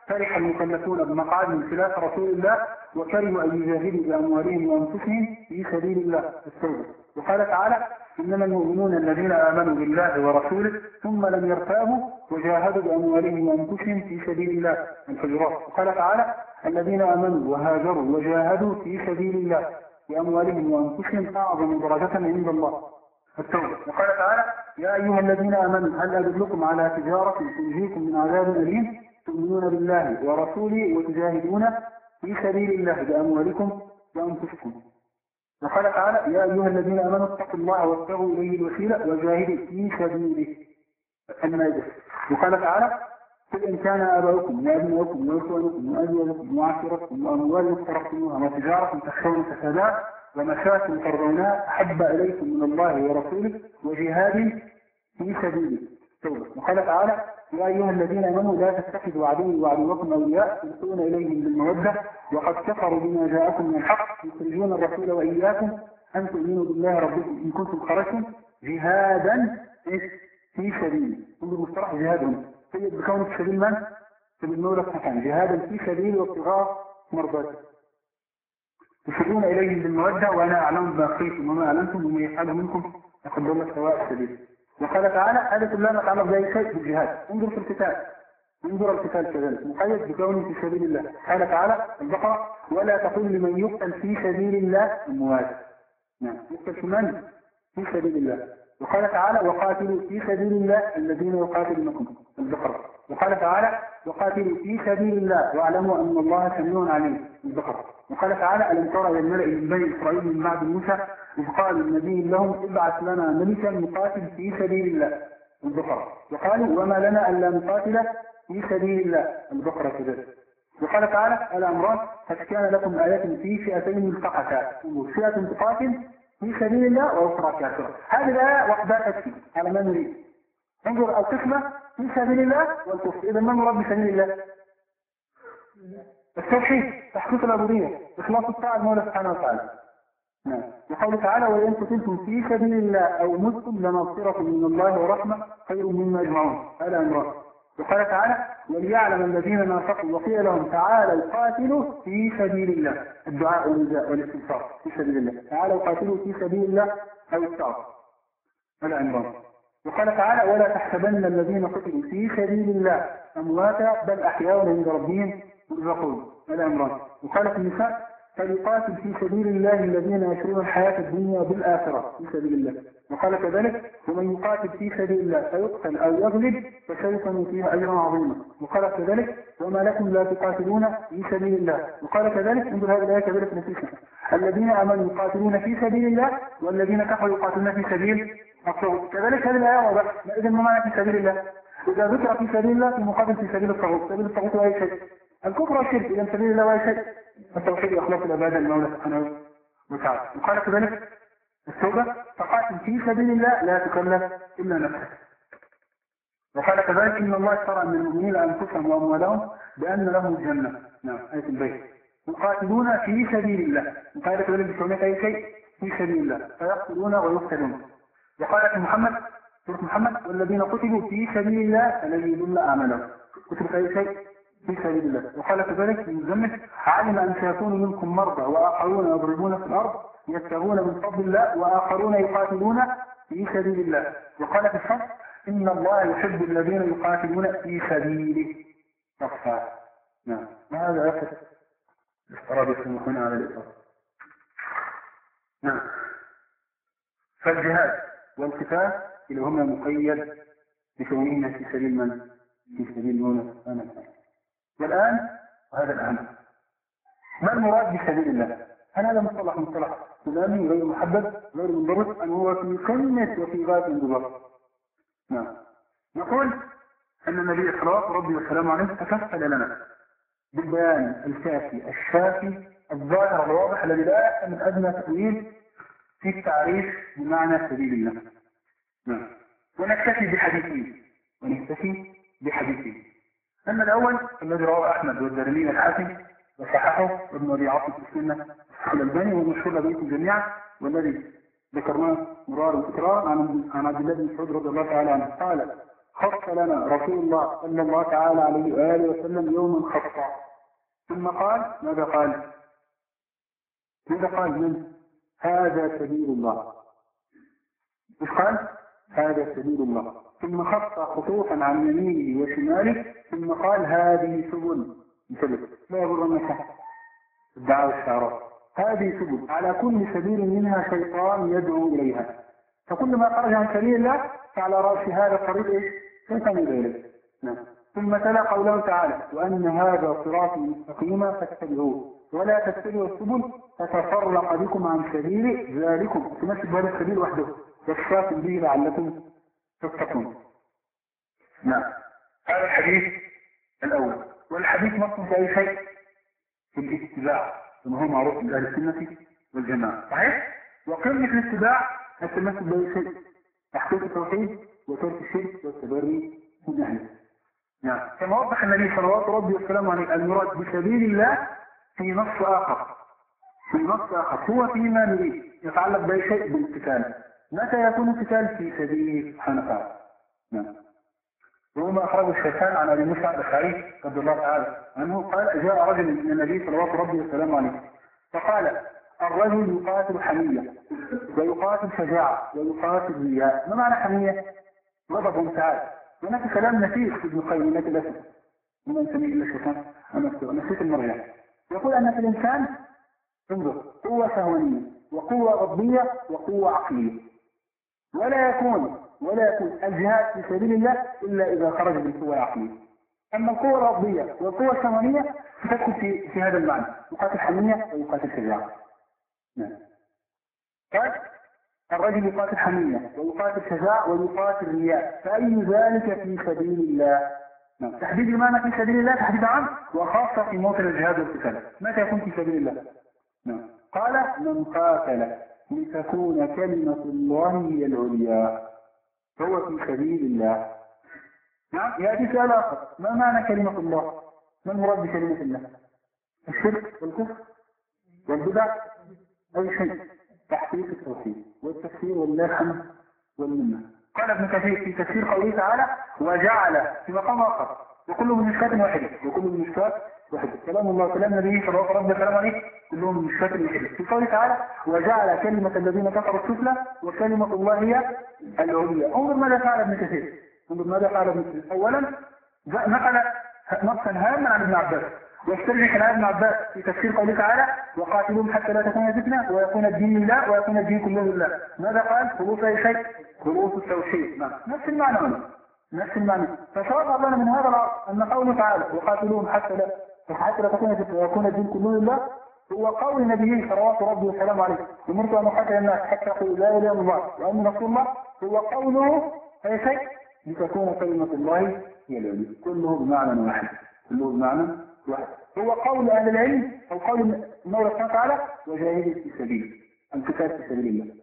فرح المكلفون بمقعدهم خلاف رسول الله وكرهوا أن يجاهدوا بأموالهم وأنفسهم في سبيل الله. التوبة. وقال تعالى إنما المؤمنون الذين آمنوا بالله ورسوله ثم لم يرتابوا وجاهدوا بأموالهم وأنفسهم في سبيل الله. الحجرات. وقال تعالى الذين آمنوا وهاجروا وجاهدوا في سبيل الله بأموالهم وأنفسهم أعظم درجة عند الله. التوبة. وقال تعالى يا أيها الذين آمنوا هل أدلكم على تجارة تنجيكم من عذاب أليم تؤمنون بالله ورسوله وتجاهدون في سبيل الله بأموالكم وأنفسكم. وقال تعالى يا أيها الذين آمنوا اتقوا الله وابتغوا إليه الوسيلة وجاهدوا في سبيله. المائدة. وقال تعالى قل إن كان آباؤكم وأبناؤكم وإخوانكم وأزواجكم وعشيرتكم وأموال اقترفتموها وتجارة تخشون كسادها ومساكن ترضونها أحب إليكم من الله ورسوله وجهاد في سبيله. وقال تعالى يا أيها الذين آمنوا لا تتخذوا عدوي وعدوكم أولياء تلقون إليهم بالمودة وقد كفروا بما جاءكم من الحق يخرجون الرسول وإياكم أن تؤمنوا بالله ربكم إن كنتم خرجتم جهادا في سبيله. انظر مصطلح جهاد هنا سيد بكون في سبيل من؟ سبيل المولى سبحانه. جهادا في سبيل وابتغاء مرضاته تشيرون إليهم بالمودة وأنا أعلم بما أخفيتم وما أعلنتم وما يفعل منكم لقد ضل سواء السبيل. وقال تعالى هذا كلها ما يتعلق بأي شيء بالجهاد. انظر في القتال انظر القتال كذلك مقيد بكونه في سبيل الله. قال تعالى البقرة ولا تقل لمن يقتل في سبيل الله أموات. نعم يقتل في من؟ في سبيل الله. وقال تعالى وقاتلوا في سبيل الله الذين يقاتلونكم. البقرة. وقال تعالى وقاتلوا في سبيل الله واعلموا أن الله سميع عليم. البقرة. وقال تعالى ألم ترى إلى الملأ من بني إسرائيل من بعد موسى إذ قال النبي لهم ابعث لنا ملكا نقاتل في سبيل الله. البقرة. وقالوا وما لنا ألا نقاتل في سبيل الله. البقرة كذلك. وقال تعالى الأمران قد كان لكم آيات في فئتين التقتا فئة تقاتل في سبيل الله وأخرى كافرة. هذه الآية وحدها تكفي على ما نريد. انظر القسمة في سبيل الله والكفر. إذا ما نراد بسبيل الله؟ التوحيد تحقيق العبودية إخلاص الطاعة المولى سبحانه وتعالى. نعم. وقال تعالى وإن قتلتم في سبيل الله أو متم لمغفرة من الله ورحمة خير مما يجمعون. هذا أمران. وقال تعالى وليعلم الذين نافقوا وقيل لهم تعالوا قاتلوا في سبيل الله. الدعاء والنداء والاستغفار في سبيل الله. تعالوا قاتلوا في سبيل الله أو التعاطف. هذا أمران. وقال تعالى ولا تحسبن الذين قتلوا في سبيل الله أمواتا بل أحياء عند ربهم يرزقون. هذا أمران. وقال في النساء فليقاتل في سبيل الله الذين يشرون الحياة الدنيا بالآخرة في سبيل الله. وقال كذلك ومن يقاتل في سبيل الله فيقتل أو يغلب فسوف نؤتيه أجرا عظيما. وقال كذلك وما لكم لا تقاتلون في سبيل الله. وقال كذلك انظر هذه الآية كذلك نفسها الذين آمنوا يقاتلون في سبيل الله والذين كفروا يقاتلون في سبيل الطاغوت. كذلك هذه الآية واضحة. إذا ما معنى في سبيل الله؟ إذا ذكر في سبيل الله في مقابل في سبيل الطاغوت. سبيل الطاغوت أي شيء الكفر والشرك. إذا سبيل الله أي شيء التوحيد وإخلاص العبادة للمولى سبحانه وتعالى. وقال كذلك التوبة فقاتل في سبيل الله لا تكلف إلا نفسك. وقال كذلك إن الله اشترى من المؤمنين أنفسهم وأموالهم بأن لهم الجنة. نعم آية البيت. يقاتلون في سبيل الله. وقال كذلك بكونك أي شيء في سبيل الله فيقتلون ويقتلون. وقال في محمد سورة محمد والذين قتلوا في سبيل الله فلن يضل أعمالهم. قتلوا في أي شيء في سبيل الله. وقال كذلك في المزمل علم أن سيكون منكم مرضى وآخرون يضربون في الأرض يبتغون من فضل الله وآخرون يقاتلون في سبيل الله. وقال في الحق إن الله يحب الذين يقاتلون في سبيله صفا. نعم وهذا يقف الافتراض يسمحون على الإطلاق. نعم فالجهاد والقتال اللي هم مقيد بكونهما في سبيل من؟ في سبيل المولى سبحانه وتعالى. والآن وهذا الأهم ما المراد بسبيل الله؟ هل هذا مصطلح مصطلح سلامي غير محبب غير منضبط أم هو في قمة وفي غاية الانضباط؟ نعم نقول أن النبي صلوات ربي والسلام عليه تكفل لنا بالبيان الكافي الشافي الظاهر الواضح الذي لا يأتي من أدنى تأويل في التعريف بمعنى سبيل الله. نعم ونكتفي بحديثين ونكتفي بحديثين. أما الأول الذي رواه أحمد والدارمي الحاكم وصححه ابن أبي عاصم في السنة الألباني والمشهور لديكم جميعا والذي ذكرناه مرارا وتكرارا عن عن عبد الله بن مسعود رضي الله تعالى عنه قال خص لنا رسول الله صلى الله تعالى عليه وآله وسلم يوما خصا، ثم قال ماذا قال؟ ماذا قال من؟ هذا سبيل الله. مش قال؟ هذا سبيل الله. ثم خط خطوطا عن يمينه وشماله، ثم قال هذه سبل. انتبه لا يغرنك الدعاء والشعارات. هذه سبل، على كل سبيل منها شيطان يدعو إليها، فكل ما خرج عن سبيل الله فعلى رأس هذا الطريق ايش؟ شيطان يدعو إليه. نعم. ثم تلا قوله تعالى وأن هذا صراطي مستقيما فاتبعوه ولا تتبعوا السبل فتفرق بكم عن سبيل ذلكم، تمشي بهذا السبيل وحده واشفاكم به لعلكم تتقون. نعم. هذا الحديث الأول. والحديث نص في أي شيء؟ في الاتباع، كما هو معروف من أهل السنة والجماعة، صحيح؟ وقمة الاتباع التمسك بأي شيء؟ تحقيق التوحيد وترك الشرك والتبري من أهله. نعم. كما وضح النبي صلوات ربي والسلام عليه المراد بسبيل الله في نص آخر، في نص آخر هو فيما نريد يتعلق بأي شيء بالقتال. متى يكون القتال؟ في سبيل سبحانه وتعالى. نعم. وما أخرج الشيخان عن أبي موسى الأشعري رضي الله تعالى عنه قال جاء رجل من النبي صلوات ربي والسلام عليه فقال الرجل يقاتل حمية ويقاتل شجاعة ويقاتل رياء. ما معنى حمية؟ غضب وانفعال. هناك كلام نفيس في ابن القيم للأسف وما نسميه إلا الشيطان نسيت المرجع، يقول أن في الإنسان انظر قوة شهوانية وقوة غضبية وقوة عقلية، ولا يكون ولا يكون الجهاد في سبيل الله إلا إذا خرج بالقوة العقلية. أما القوة الغضبية والقوة الشهوانية تدخل في في هذا المعنى، يقاتل حمية ويقاتل شجاعة. نعم. قال الرجل يقاتل حمية ويقاتل شجاعة ويقاتل رياء، فأي ذلك في سبيل الله؟ نعم. تحديد المعنى في سبيل الله تحديد عام وخاصة في موطن الجهاد والقتال. متى يكون في سبيل الله؟ نعم. قال من قاتل لتكون كلمة الله هي العليا فهو في سبيل الله. نعم. يأتي سؤال آخر، ما معنى كلمة الله؟ ما المراد بكلمة الله؟ الشرك والكفر والبدع أي شيء؟ تحقيق التوحيد والتفسير والله الحمد والمنة. قال ابن كثير في تفسير قوله تعالى وجعل في مقام آخر وكل من مشكاة واحدة وكل من مشكاة واحدة. كلام الله وكلام النبي صلى الله عليه وسلم عليه كلهم من مشكاة واحدة. في قوله تعالى وجعل كلمة الذين كفروا السفلى وكلمة الله هي العليا. انظر ماذا فعل ابن كثير. انظر ماذا فعل ابن كثير. أولا نقل نصا هاما عن ابن عباس واسترجع كلام ابن عباس في تفسير قوله تعالى وقاتلوهم حتى لا تكون فتنة ويكون الدين لله ويكون الدين كله لله. ماذا قال؟ خلوص أي شيء؟ خلوص التوحيد. نعم. نفس المعنى هنا. نفس المعنى. فشرط لنا من هذا العصر أن قوله تعالى وقاتلوهم حتى لا حتى لا تكون فتنة ويكون الدين كله لله هو قول نبيه صلوات ربي والسلام عليه أمرت أن أقاتل الناس حتى يقولوا لا إله إلا الله وأن رسول الله. هو قوله أي شيء لتكون كلمة الله هي العليا. كله بمعنى واحد. كله بمعنى واحد. هو قول أهل العلم أو قول المولى سبحانه وتعالى وجاهدوا في سبيل القتال في سبيل الله.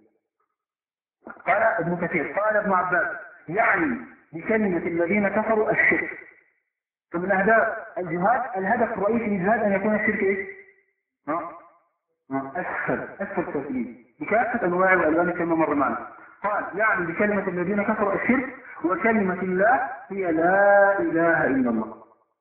قال ابن كثير قال ابن عباس يعني بكلمة الذين كفروا الشرك. فمن أهداف الجهاد الهدف الرئيسي للجهاد أن يكون الشرك إيش؟ ها؟ أسفل أسفل التوحيد بكافة أنواع والألوان كما مر معنا. قال يعني بكلمة الذين كفروا الشرك وكلمة الله هي لا إله إلا الله.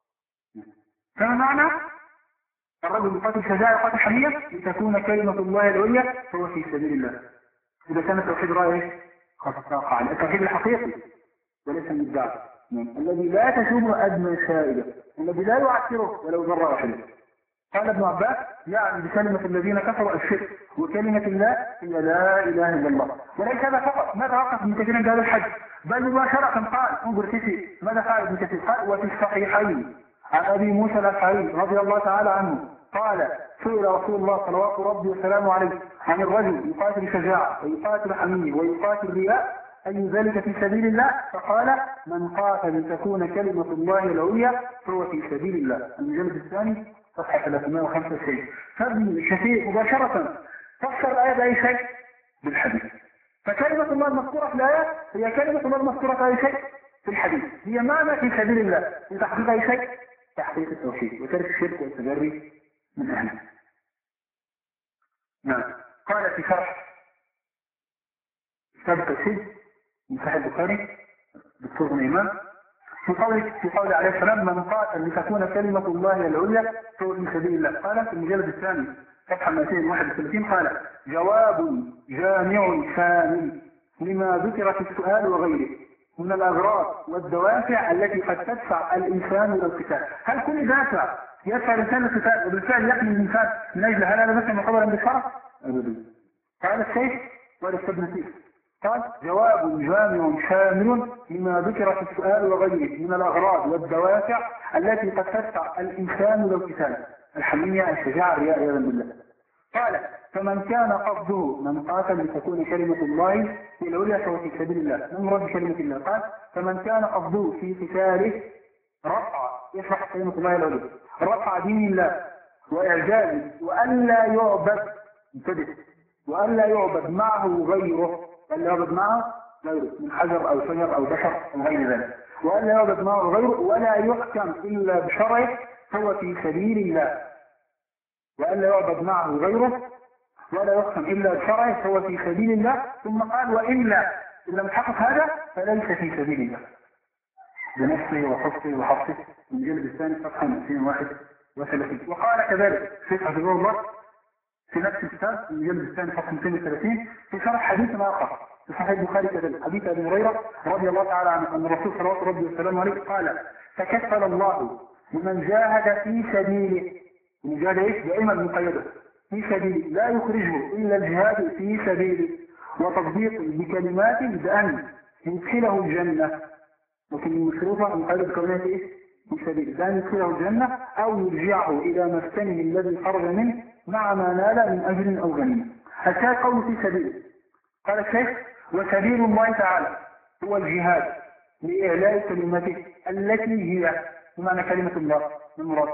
كما معنى الرجل يقاتل شجاعة يقاتل حمية لتكون كلمة الله العليا فهو في سبيل الله. إذا كان التوحيد رأيه خاصة على التوحيد الحقيقي وليس المدعي الذي لا تشوب أدنى شائبة الذي لا يعثره ولو ذرة واحدة. قال ابن عباس يعني بكلمة الذين كفروا الشرك وكلمة الله هي لا إله إلا الله. وليس هذا فقط. ماذا وقف ابن كثير عند هذا الحج؟ بل مباشرة قال انظر كثير ماذا قال ابن كثير؟ قال وفي الصحيحين عن أبي موسى الأشعري رضي الله تعالى عنه قال سئل رسول الله صلوات ربي وسلامه عليه عن الرجل يقاتل شجاعة ويقاتل حمية ويقاتل رياء أي ذلك في سبيل الله؟ فقال من قاتل تكون كلمة الله العليا فهو في سبيل الله. المجلد الثاني صفحة ثلاثمائة وخمسة وتسعين. فابن كثير مباشرة فسر الآية بأي شيء؟ بالحديث. فكلمة الله المذكورة في الآية هي كلمة الله المذكورة في أي شيء؟ في الحديث. هي معنى في سبيل الله لتحقيق أي شيء؟ تحقيق التوحيد وترك الشرك والتجري من أهله. نعم. قال في شرح كتاب التوحيد من صحيح البخاري دكتور نيمان في قوله في قوله عليه السلام من قاتل لتكون كلمة الله العليا فهو في سبيل الله. قال في المجلد الثاني صفحة مئتين وواحد وثلاثين قال جواب جامع شامل لما ذكر في السؤال وغيره من الأغراض والدوافع التي قد تدفع الإنسان إلى القتال. هل كل دافع يدفع الإنسان للقتال وبالفعل يحمي الإنسان من أجل هل هذا مثل مقابلا بالشرع؟ أبدا. قال الشيخ والاستبنتيف قال جواب جامع شامل لما ذكر في السؤال وغيره من الأغراض والدوافع التي قد تدفع الإنسان إلى القتال الحمية الشجاعة الرياء عياذا بالله. قال فمن كان قصده من قاتل لتكون كلمة الله في العليا فهو في سبيل الله. من مراد كلمة الله؟ قال فمن كان قصده في قتاله رفع يشرح كلمة الله العليا رفع دين الله وإعجازه وألا يعبد انتبه وألا يعبد معه غيره وألا يعبد معه غيره من حجر أو شجر أو بشر أو غير ذلك وألا يعبد معه غيره ولا يحكم إلا بشرعه فهو في سبيل الله. وألا يعبد معه غيره ولا يحكم إلا بشرعه فهو في سبيل الله. ثم قال وإلا إن لم يحقق هذا فليس في سبيل الله بنفسه وحفظه وحفظه من الجلد الثاني صفحة مئتين وواحد وثلاثين. وقال كذلك الشيخ حفظه الله في نفس الكتاب من الجلد الثاني صفحة مئتين وثلاثين في شرح حديث آخر في صحيح البخاري كذلك حديث أبي هريرة رضي الله تعالى عنه أن الرسول صلى الله عليه وسلم قال تكفل الله لمن جاهد في سبيله من جاهد ايش؟ دائما مقيدة في سبيله لا يخرجه إلا الجهاد في سبيله وتطبيق بكلماته بأن يدخله الجنة. لكن المشروطة مقيدة بكلمات ايش؟ في سبيله بأن يدخله الجنة أو يرجعه إلى مسكنه الذي خرج منه مع ما نال من أجر أو غنيمة. الشاهد قوله في سبيله. قال الشيخ وسبيل الله تعالى هو الجهاد لإعلاء كلمته التي هي بمعنى كلمة الله من مراد.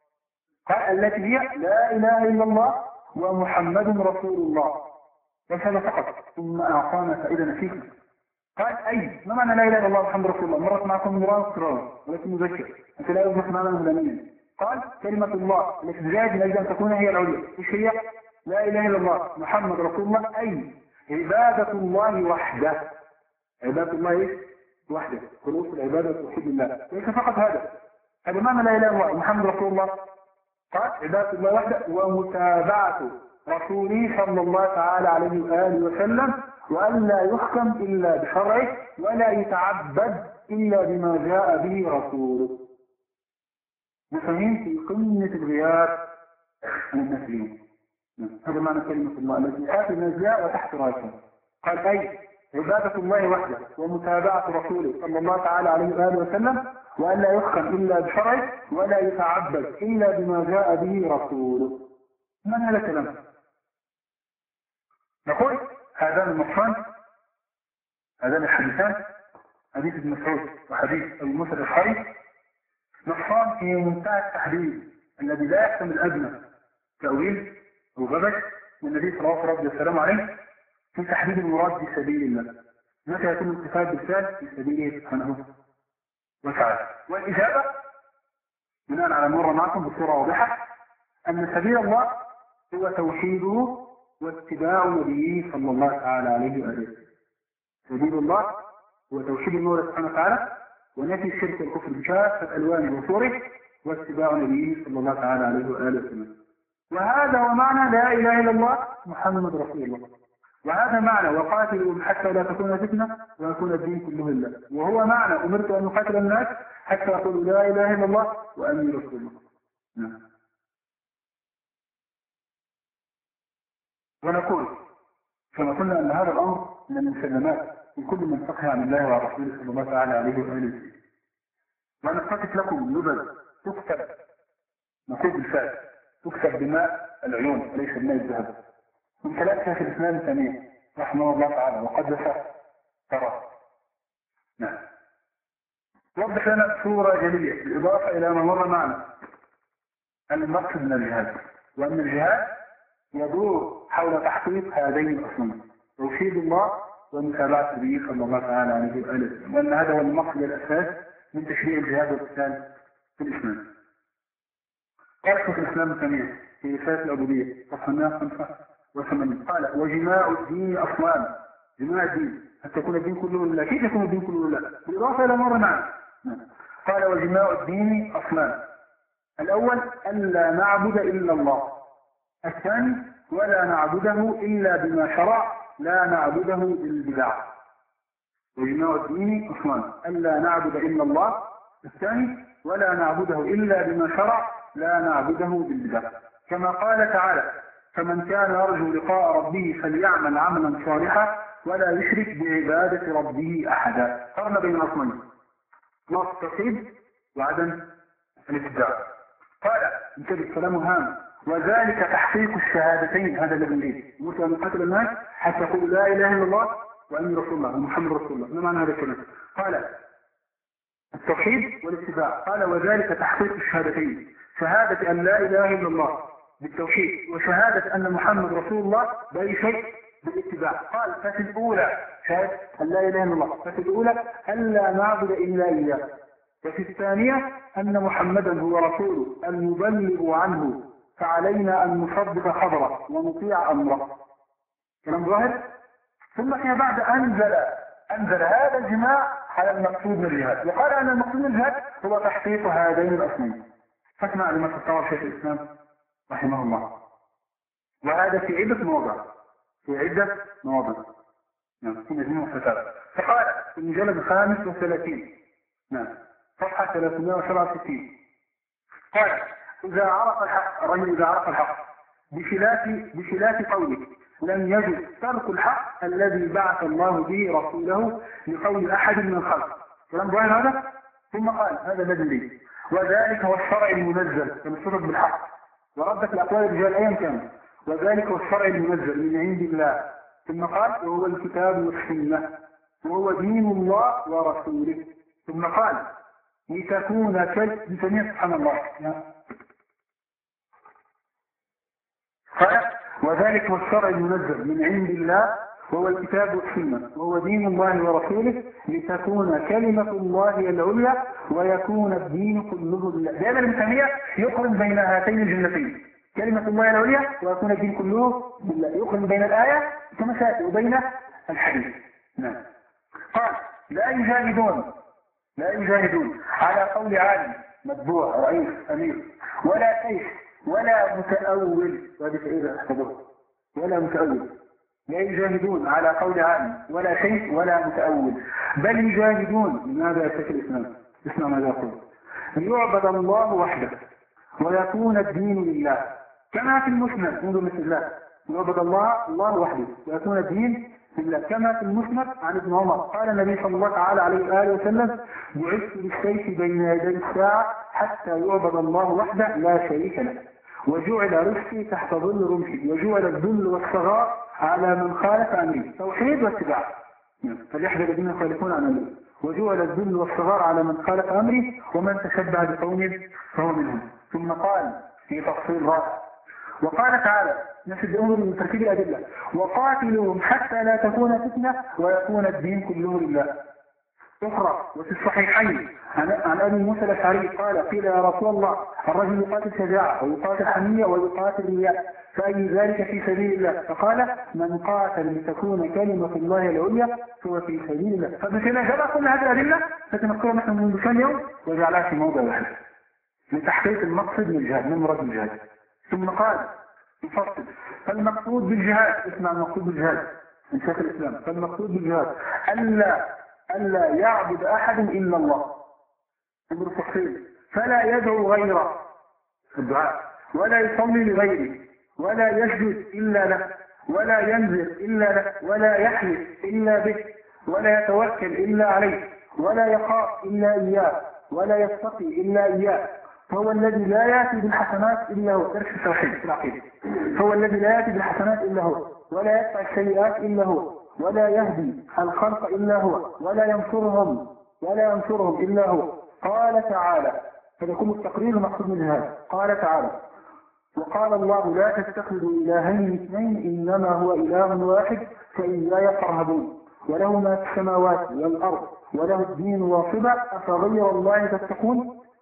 قال التي هي لا إله إلا الله ومحمد رسول الله وهذا فقط. ثم أعطانا فائدة نفيسة. قال أي ما معنى لا إله إلا الله ومحمد رسول الله؟ مرت معكم مراد كرام ولكن مذكر أنت لا يوضح معنا مهلمين. قال كلمة الله التي تجاهد من أجل أن تكون هي العليا. إيش هي؟ لا إله إلا الله محمد رسول الله أي عبادة الله وحده. عبادة الله وحده خلوص العبادة توحيد الله. ليس فقط هذا. هذا معنى لا إله إلا الله محمد رسول الله. قال عبادة الله وحده ومتابعة رسوله صلى الله تعالى عليه وآله وسلم وأن لا يحكم إلا بشرعه ولا يتعبد إلا بما جاء به رسوله. مفاهيم في قمة الغياب عن النسلين. هذا معنى كلمة الله التي آتي النزلاء وتحت رايته. قال أي عبادة الله وحده ومتابعة رسوله صلى الله تعالى عليه وآله وسلم وأن لا يحكم إلا بشرعه ولا يتعبد إلا بما جاء به رسوله. من هذا الكلام؟ نقول هذان النصان هذان الحديثان حديث ابن مسعود وحديث أبي موسى الأشعري نصان في منتهى التحديد الذي لا يحتمل أدنى تأويل أو غبش والنبي صلى الله عليه وسلم عليه في تحديد المراد في سبيل الله. متى يتم الاتفاق بالفعل في سبيله سبحانه وتعالى. والإجابة بناء على مر معكم بصورة واضحة أن سبيل الله هو توحيده واتباع نبيه صلى الله تعالى عليه وآله. سبيل الله هو توحيد الله سبحانه وتعالى ونفي الشرك والكفر بكافة ألوانه وصوره واتباع نبيه صلى الله تعالى عليه وآله وسلم. وهذا هو معنى لا إله إلا الله محمد رسول الله. وهذا معنى وقاتلوا حتى لا تكون فتنة ويكون الدين كله لله. وهو معنى أمرت أن نقاتل الناس حتى يقولوا لا إله إلا الله وأني رسول الله. نعم. ونقول كما قلنا أن هذا الأمر من المسلمات لكل من فقه عن الله وعن رسوله صلى الله تعالى عليه وآله وسلم. وأنا أفتح لكم نبذ تكتب نقول بالفعل تكتب بماء العيون وليس بماء الذهب من كلام شيخ الإسلام ابن تيمية رحمه الله تعالى وقدس تراه. نعم. وضح لنا صورة جلية بالإضافة إلى ما مر معنا أن المقصد من الجهاد وأن الجهاد يدور حول تحقيق هذين الأصلين توحيد الله ومتابعة النبي صلى الله تعالى عليه وآله وسلم وأن هذا هو المقصد الأساس من تشريع الجهاد والقتال في الإسلام. قال شيخ الإسلام ابن تيمية في رسالة العبودية صفحة مئة وخمسة وثمانين قال وجماع الدين أصلان. جماع الدين حتى يكون الدين كله لله. كيف يكون الدين كله لله؟ بالإضافة إلى مر معنا. قال وجماع الدين أصنام. الأول ألا نعبد إلا الله. الثاني ولا نعبده إلا بما شرع لا نعبده بالبدع. وجماع الدين أصنام ألا نعبد إلا الله. الثاني ولا نعبده إلا بما شرع لا نعبده بالبدع. كما قال تعالى فمن كان يرجو لقاء ربه فليعمل عملا صالحا ولا يشرك بعبادة ربه أحدا. قرن بين أصنين نص التوحيد وعدم الابتداع. قال انتبه كلام هام وذلك تحقيق الشهادتين. هذا الذي نريد موسى من قتل الناس حتى يقول لا إله إلا الله وأني رسول الله ومحمد رسول الله. ما معنى هذا الكلام؟ قال التوحيد والاتباع. قال وذلك تحقيق الشهادتين شهادة أن لا إله إلا الله بالتوحيد وشهادة أن محمد رسول الله بأي شيء بالاتباع. قال ففي الأولى شهادة أن لا إله إلا الله ففي الأولى ألا نعبد إلا إياه وفي الثانية أن محمدا هو رسوله المبلغ عنه فعلينا أن نصدق خبره ونطيع أمره. كلام ظاهر. ثم فيما بعد أنزل أنزل هذا الجماع على المقصود من الجهاد وقال أن المقصود من الجهاد هو تحقيق هذين الأصلين. فاسمع لما تطور شيخ الإسلام رحمه الله. وهذا في عدة مواضع في عدة مواضع نعم في مجموع الفتاوى. فقال في المجلد الخامس والثلاثين نعم صفحة ثلاثمائة وسبعة وستين قال إذا عرف الحق الرجل إذا عرف الحق بخلاف بخلاف قوله لم يجد ترك الحق الذي بعث الله به رسوله لقول أحد من الخلق. كلام ظاهر هذا. ثم قال هذا الذي ليه وذلك هو الشرع المنزل المصدق بالحق وردت الأقوال الرجال أيا كان وذلك هو الشرع المنزل من عند الله. ثم قال وهو الكتاب والسنة وهو دين الله ورسوله. ثم قال لتكون كلمة سبحان الله قال وذلك هو الشرع المنزل من عند الله وهو الكتاب والسنة وهو دين الله ورسوله لتكون كلمة الله العليا ويكون الدين كله لله. لأن الإنسانية يقرن بين هاتين الجنتين كلمة الله العليا ويكون الدين كله لله. يقرن بين الآية كما سيأتي وبين الحديث. نعم. قال لا يجاهدون لا يجاهدون على قول عالم متبوع رئيس أمير ولا كيف ولا متأول ولا متأول لا يجاهدون على قول عالم ولا شيء ولا متأول بل يجاهدون. لماذا يتكي الإسلام؟ اسمع ماذا يقول ليعبد الله وحده ويكون الدين لله كما في المسند. انظر مثل الله يعبد الله الله وحده ويكون الدين لله كما في المسند عن ابن عمر قال النبي صلى الله تعالى عليه وآله وسلم بعثت بالسيف بين يدي الساعة حتى يعبد الله وحده لا شريك له وجعل رزقي تحت ظل رمحي وجعل الذل والصغار على من خالف أمري. توحيد واتباع. فليحذر الذين يخالفون عن أمري وجعل الذل والصغار على من خالف أمري ومن تشبه بقوم فهو منهم. ثم قال في تفصيل رائع وقال تعالى نفس الأمر من ترتيب الأدلة وقاتلوهم حتى لا تكون فتنة ويكون الدين كله لله. أخرى وفي الصحيحين عن أبي موسى الأشعري قال قيل يا رسول الله الرجل يقاتل شجاعة ويقاتل حمية ويقاتل رياء فأي ذلك في سبيل الله؟ فقال من قاتل لتكون كلمة الله العليا فهو في سبيل الله. فبسنا جمع كل هذه الأدلة فتنقلها نحن منذ كم يوم وجعلها في موضع واحد لتحقيق المقصد من الجهاد من مراد الجهاد. ثم قال يفصل فالمقصود بالجهاد اسمع المقصود بالجهاد من شيخ الإسلام فالمقصود بالجهاد ألا ألا يعبد أحد إلا الله أمر تفصيل فلا يدعو غيره في الدعاء ولا يصلي لغيره ولا يسجد إلا له ولا ينذر إلا له ولا يحلف إلا به ولا يتوكل إلا عليه ولا يخاف إلا إياه ولا يتقي إلا إياه فهو الذي لا يأتي بالحسنات إلا هو. درس التوحيد في العقيدة. فهو الذي لا يأتي بالحسنات إلا هو ولا يدفع السيئات إلا هو ولا يهدي الخلق إلا هو ولا ينصرهم ولا ينصرهم إلا هو. قال تعالى فيكون التقرير مقصود من هذا. قال تعالى وقال الله لا تتخذوا إلهين اثنين إنما هو إله واحد فإياي فارهبون وله ما في السماوات والأرض وله الدين واصبا أفغير الله تتقون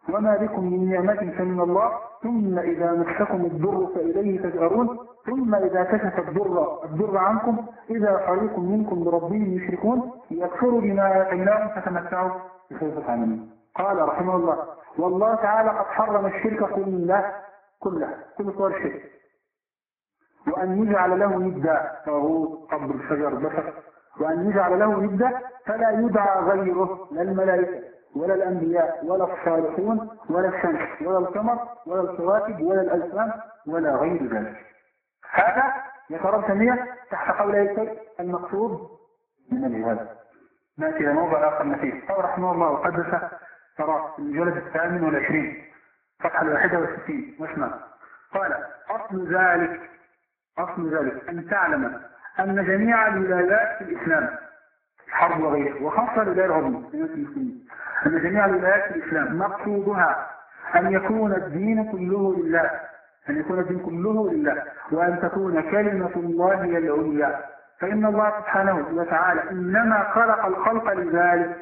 وما بكم من نعمة فمن الله ثم إذا مسكم الضر فإليه تجأرون ثم إذا كشف الضر الضر عنكم إذا فريق منكم بربهم يشركون يكفروا بما آتيناهم فتمتعوا بسوف تعملون. قال رحمه الله والله تعالى قد حرم الشرك كله كله كل صور الشرك، وأن يجعل له ندا طاغوت قبر الشجر بشر، وأن يجعل له ندا فلا يدعى غيره لا الملائكة ولا الأنبياء ولا الصالحون ولا الشمس ولا القمر ولا الكواكب ولا الأجسام ولا غير ذلك. هذا يترى سمية تحت قوله المقصود من الجهاد. نأتي إلى موضع آخر نفيس. قال رحمه الله وقدس ترى في المجلد الثامن والعشرين صفحة الواحدة والستين واسمع. قال أصل ذلك أصل ذلك أن تعلم أن جميع الولايات في الإسلام حرب وغيره، وخاصة الولاية العظمى أن جميع الولايات في الإسلام مقصودها أن يكون الدين كله لله، أن يكون الدين كله لله، وأن تكون كلمة الله هي العليا. فإن الله سبحانه وتعالى إنما خلق الخلق لذلك.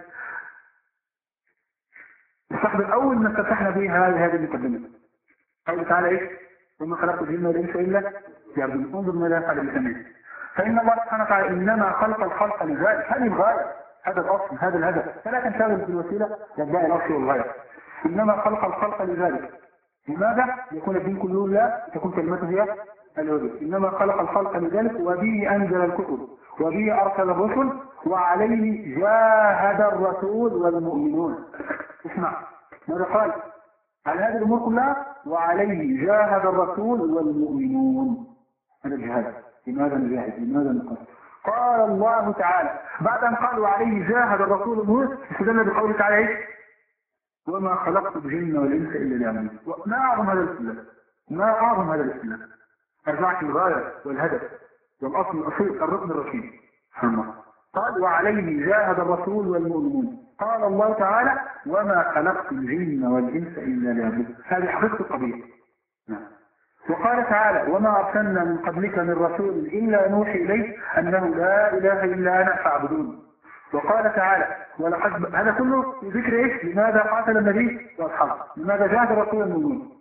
استحضر أول ما استفتحنا به هذه هذه المقدمة. قال تعالى إيش؟ وما خلقت الجن والإنس إلا ليعبدون. انظر ماذا يفعل بسميه. فإن الله سبحانه وتعالى إنما خلق الخلق لذلك. هذه الغاية، هذا الأصل، هذا الهدف، فلا تنشغل بالوسيلة يدعي الأصل والغاية. إنما خلق الخلق لذلك. لماذا؟ يكون الدين كله لا تكون كلمته هي العليا. إنما خلق الخلق لذلك وبه أنزل الكتب وبه أرسل الرسل وعليه جاهد الرسول والمؤمنون. اسمع ماذا قال؟ على هذه الأمور كلها وعليه جاهد الرسول والمؤمنون. هذا الجهاد. لماذا نجاهد؟ لماذا نقاتل؟ قال الله تعالى بعد أن قال وعليه جاهد الرسول والمؤمنون استدل بقوله تعالى وما خلقت الجن والإنس إلا ليعبدون. ما أعظم هذا الاستدلال؟ ما أعظم هذا الاستدلال؟ أرجعت الغاية والهدف والأصل الأصيل الركن الرشيد. قال وعليه جاهد الرسول والمؤمنون. قال الله تعالى وما خلقت الجن والإنس إلا ليعبدون. هذه حقيقة القضية. وقال تعالى وما أرسلنا من قبلك من رسول إلا نوحي إليه أنه لا إله إلا أنا فاعبدون. وقال تعالى ولقد هذا كله ذكر إيش؟ لماذا قاتل النبي وأصحابه؟ لماذا جاهد الرسول والمؤمنون؟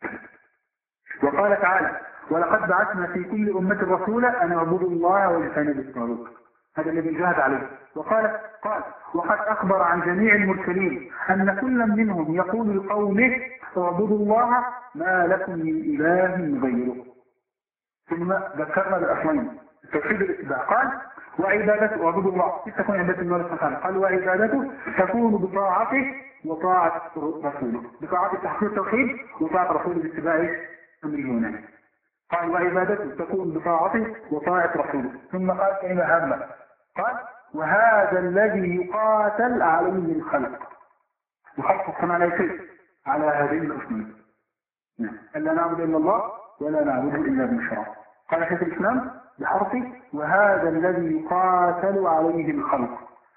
وقال تعالى ولقد بعثنا في كل أمة رسولا أن اعبدوا الله واجتنبوا الطاغوت. هذا الذي جاهد عليه. وقال قال وقد أخبر عن جميع المرسلين أن كل منهم يقول لقومه اعبدوا الله ما لكم من إله غيره. ثم ذكرنا بالأصلين توحيد الاتباع. قال وعبادته اعبدوا الله كيف تكون عبادة الله سبحانه؟ قال وعبادته تكون بطاعته وطاعة رسوله، بطاعة تحقيق التوحيد وطاعة رسوله باتباع أمره ونهيه. قال وعبادته تكون بطاعته وطاعة رسوله. ثم قال كلمة هامة قال وهذا الذي يقاتل عليه الخلق. الخلق كما على شيء على هذين الأصنين ألا نعبد إلا الله ولا نعبد إلا بشرع. قال شيخ الإسلام بحرفه وهذا الذي يقاتل عليه الخلق.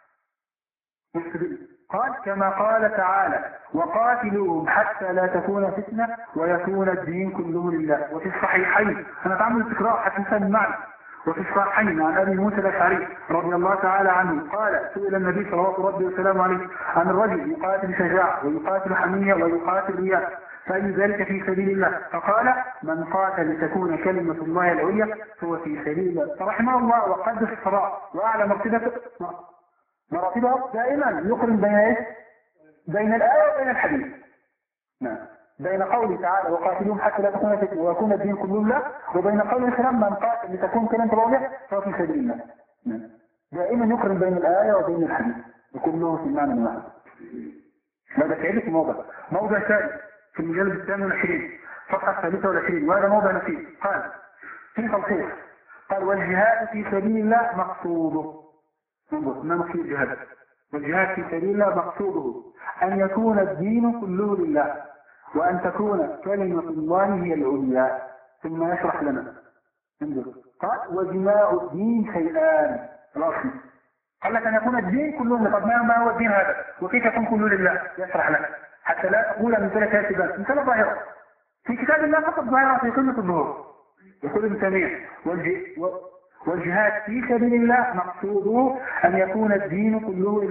قال كما قال تعالى وقاتلوهم حتى لا تكون فتنة ويكون الدين كله لله. وفي الصحيحين أنا تعمل التكرار حتى نفهم المعنى. وفي الصحيحين عن أبي موسى الأشعري رضي الله تعالى عنه قال سئل النبي صلى الله عليه وسلم عليه عن الرجل يقاتل شجاعة ويقاتل حمية ويقاتل رياء فأي ذلك في سبيل الله؟ فقال من قاتل لتكون كلمة الله العليا فهو في سبيل الله. فرحمه الله وقدس الصلاة وأعلى مرتبته مراتبه دائما يقرن بين ايه؟ بين الآية وبين الحديث. نعم. بين قوله تعالى وقاتلوهم حتى لا تكون فتنة ويكون الدين كله لله وبين قوله الكلام من قاتل لتكون كلمة الله العليا فهو في سبيل الله. نعم. دائما يقرن بين الآية وبين الحديث وكله في المعنى واحد. هذا تعيد في موضع موضع ثاني في المجلد الثاني والعشرين صفحة الثالثة والعشرين وهذا موضع نفيس. قال في تلخيص قال والجهاد في سبيل الله مقصوده. ما مقصود الجهاد؟ والجهاد في سبيل الله مقصوده أن يكون الدين كله لله وأن تكون كلمة الله هي العليا. ثم يشرح لنا انظر قال وجماع الدين شيئان. الأصل قال لك أن يكون الدين كله لله. طب ما هو الدين هذا وكيف يكون كله لله؟ يشرح لك حتى لا تقول مثل كاتبا مثل ظاهرة في كتاب الله فقط ظاهرة في قمة الظهور. يقول ابن تيمية والجهاد في سبيل الله مقصوده أن يكون الدين كله لله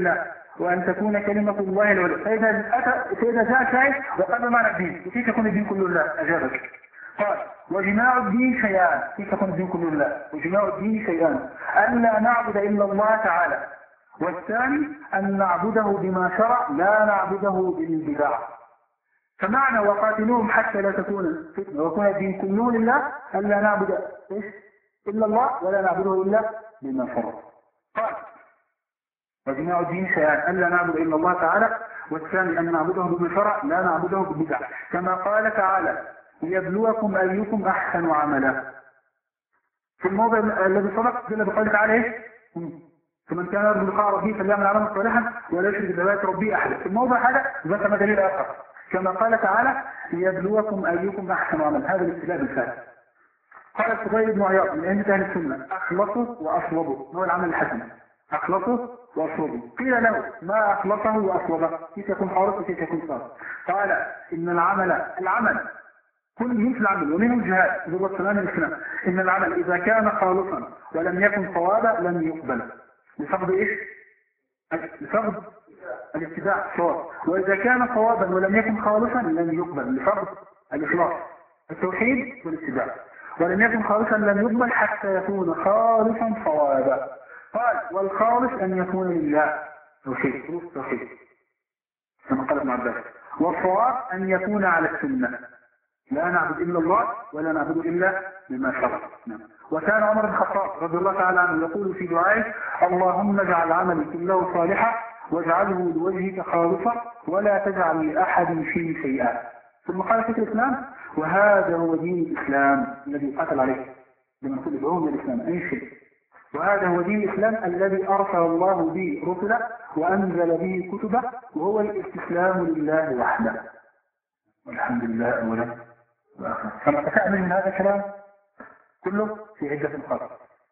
وأن تكون كلمة الله العليا. فإذا أتى فإذا جاء شيء وقال معنى الدين، وكيف يكون الدين كله لله؟ أجابك قال وجماع الدين شيئان. كيف يكون الدين كله لله؟ وجماع الدين شيئان: ألا نعبد إلا الله تعالى، والثاني أن نعبده بما شرع لا نعبده بالبدع. فمعنى وقاتلوهم حتى لا تكون فتنة ويكون الدين كله لله ألا نعبد إيش؟ إلا الله ولا نعبده إلا بما شرع. قال وجماع الدين شيئان: ألا نعبد إلا الله تعالى، والثاني أن نعبده بما شرع لا نعبده بالبدع، كما قال تعالى: ليبلوكم أيكم أحسن عملا. في الموضع الذي سبق جل بقوله تعالى إيه؟ فمن كان يرجو لقاء ربه فليعمل عملا صالحا ولا يشرك بعبادة ربه أحدا. في الموضع هذا ذكر دليل آخر كما قال تعالى: ليبلوكم أيكم أحسن عملا. هذا الابتلاء بالفعل. قال الفضيل بن عياض من أئمة أهل السنة: أخلصه وأصوبه، هو العمل الحسن. أخلصه وأصوبه. قيل له: ما أخلصه وأصوبه؟ كيف يكون خالص وكيف يكون صالح؟ قال: إن العمل العمل كل جنس العمل ومنه الجهاد ذو السلام الإسلام. إن العمل إذا كان خالصا ولم يكن صوابا لم يقبل لفقد إيش؟ لفقد الاتباع صواب. وإذا كان صوابا ولم يكن خالصا لم يقبل لفقد الإخلاص التوحيد والاتباع. ولم يكن خالصا لم يقبل حتى يكون خالصا صوابا. قال: والخالص أن يكون لله توحيد فلوس توحيد كما قال ابن عباس. والصواب أن يكون على السنة لا نعبد إلا الله ولا نعبد إلا بما شرع. وكان عمر بن الخطاب رضي الله تعالى عنه يقول في دعائه: اللهم اجعل عملي كله صالحا واجعله لوجهك خالصا ولا تجعل لأحد فيه شيئا. ثم قال شيخ الإسلام: وهذا هو دين الإسلام الذي قاتل عليه لما نقول ادعوه من الإسلام أي شيء. وهذا هو دين الإسلام الذي أرسل الله به رسله وأنزل به كتبه، وهو الاستسلام لله وحده. والحمد لله أولا وآخرا. كما تتأمل من هذا الكلام كله في عدة نقاط.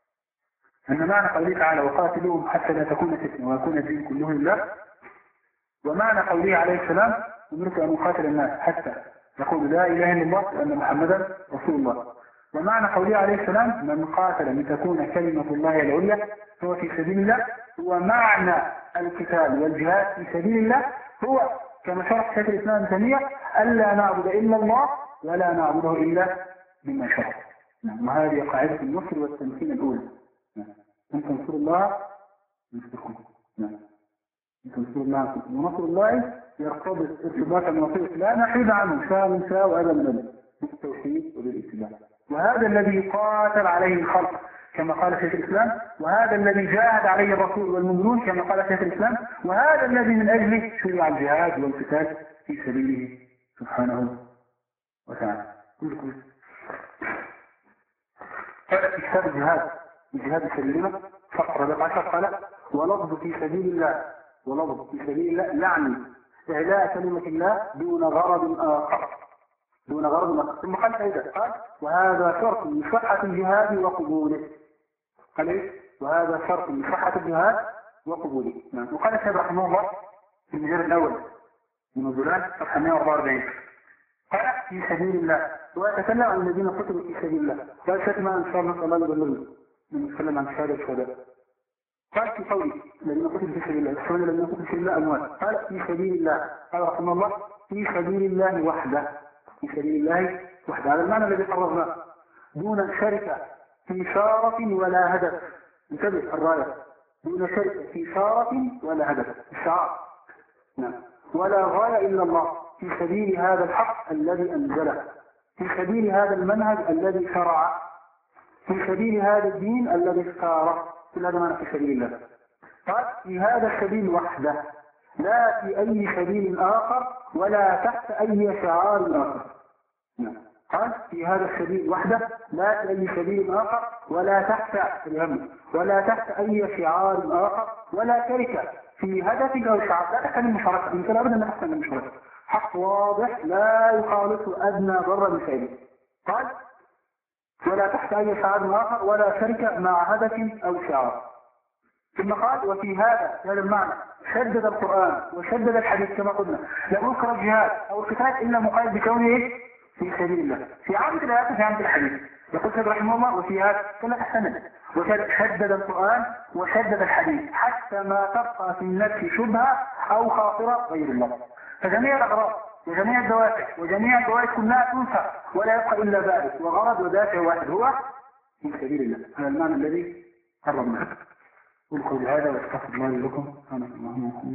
أن معنى قوله تعالى: وقاتلوهم حتى لا تكون فتنة ويكون الدين كله لله. ومعنى قوله عليه السلام: أمرت أن أقاتل الناس حتى يقول لا إله إلا الله وأن محمدا رسول الله. ومعنى قوله عليه السلام: من قاتل لتكون كلمة الله العليا هو في سبيل الله. ومعنى القتال والجهاد في سبيل الله هو كما شرح شيخ الإسلام ابن تيمية: ألا نعبد إلا الله ولا نعبده إلا بما شرع. وهذه قاعدة النصر والتمكين الأولى. أن تنصروا الله ينصركم. أن تنصروا الله ونصر الله يرتبط ارتباطا وثيقا لا نحيد عنه شاء من شاء وأبا من أبا بالتوحيد وبالاتباع. وهذا الذي قاتل عليه الخلق كما قال شيخ الإسلام، وهذا الذي جاهد عليه الرسول والمؤمنون كما قال شيخ الإسلام، وهذا الذي من أجله شرع الجهاد والقتال في سبيله سبحانه وتعالى. كلكم قال في كتاب الجهاد الجهاد في سبيل الله فقرة بالعشر قال: ولفظ في سبيل الله ولفظ في سبيل الله يعني إعلاء كلمة الله دون غرض آخر دون غرض آخر. ثم قال أيضا قال: وهذا شرط من صحة الجهاد وقبوله. قال إيه؟ وهذا شرط من صحة الجهاد وقبوله. نعم. وقال الشيخ رحمه الله في المجال الأول من الظلال صفحة مئة وأربعة وأربعين قال: في سبيل الله. ويتكلم عن الذين قتلوا في سبيل الله. قال شتما إن شاء الله الله يبلغنا نتكلم عن شهادة الشهداء. قال في قوله: الذين قتلوا في سبيل الله الشهداء الذين قتلوا في سبيل الله أموات. قال: في سبيل الله. قال رحمه الله: في سبيل الله وحده. في سبيل الله وحده. هذا المعنى الذي قررناه دون شركة في شارة ولا هدف. انتبه الراية: دون شركة في شارة ولا هدف. الشعار نعم. ولا غاية إلا الله في سبيل هذا الحق الذي أنزله، في سبيل هذا المنهج الذي شرع، في سبيل هذا الدين الذي اختاره. كل هذا معنى في سبيل الله. قال: في هذا السبيل وحده لا في أي سبيل آخر ولا تحت أي شعار آخر. نعم. قال: في هذا السبيل وحده لا في أي سبيل آخر ولا تحت الهم ولا تحت أي شعار آخر ولا شركة في هدف أو شعار. لا تحت المشاركة، يمكن أبدا لا تحت المشاركة. حق واضح لا يخالط أدنى ضر بفعله. قال: ولا تحت أي شعار آخر ولا شركة مع هدف أو شعار. ثم قال: وفي هذا هذا المعنى شدد القرآن وشدد الحديث كما قلنا. لا يذكر الجهاد أو القتال إلا مقيد بكونه في سبيل الله في عامة الآيات وفي عامة الحديث. يقول سيد رحمه الله وفي هذا كما أحسنت وشدد القرآن وشدد الحديث حتى ما تبقى في النفس شبهة أو خاطرة غير الله. فجميع الأغراض وجميع الدوافع وجميع الفوائد كلها تنسى ولا يبقى إلا بارد وغرض ودافع واحد هو في سبيل الله. هذا المعنى الذي قررناه. قل قولي هذا واستغفر الله لي لكم. أنا اللهم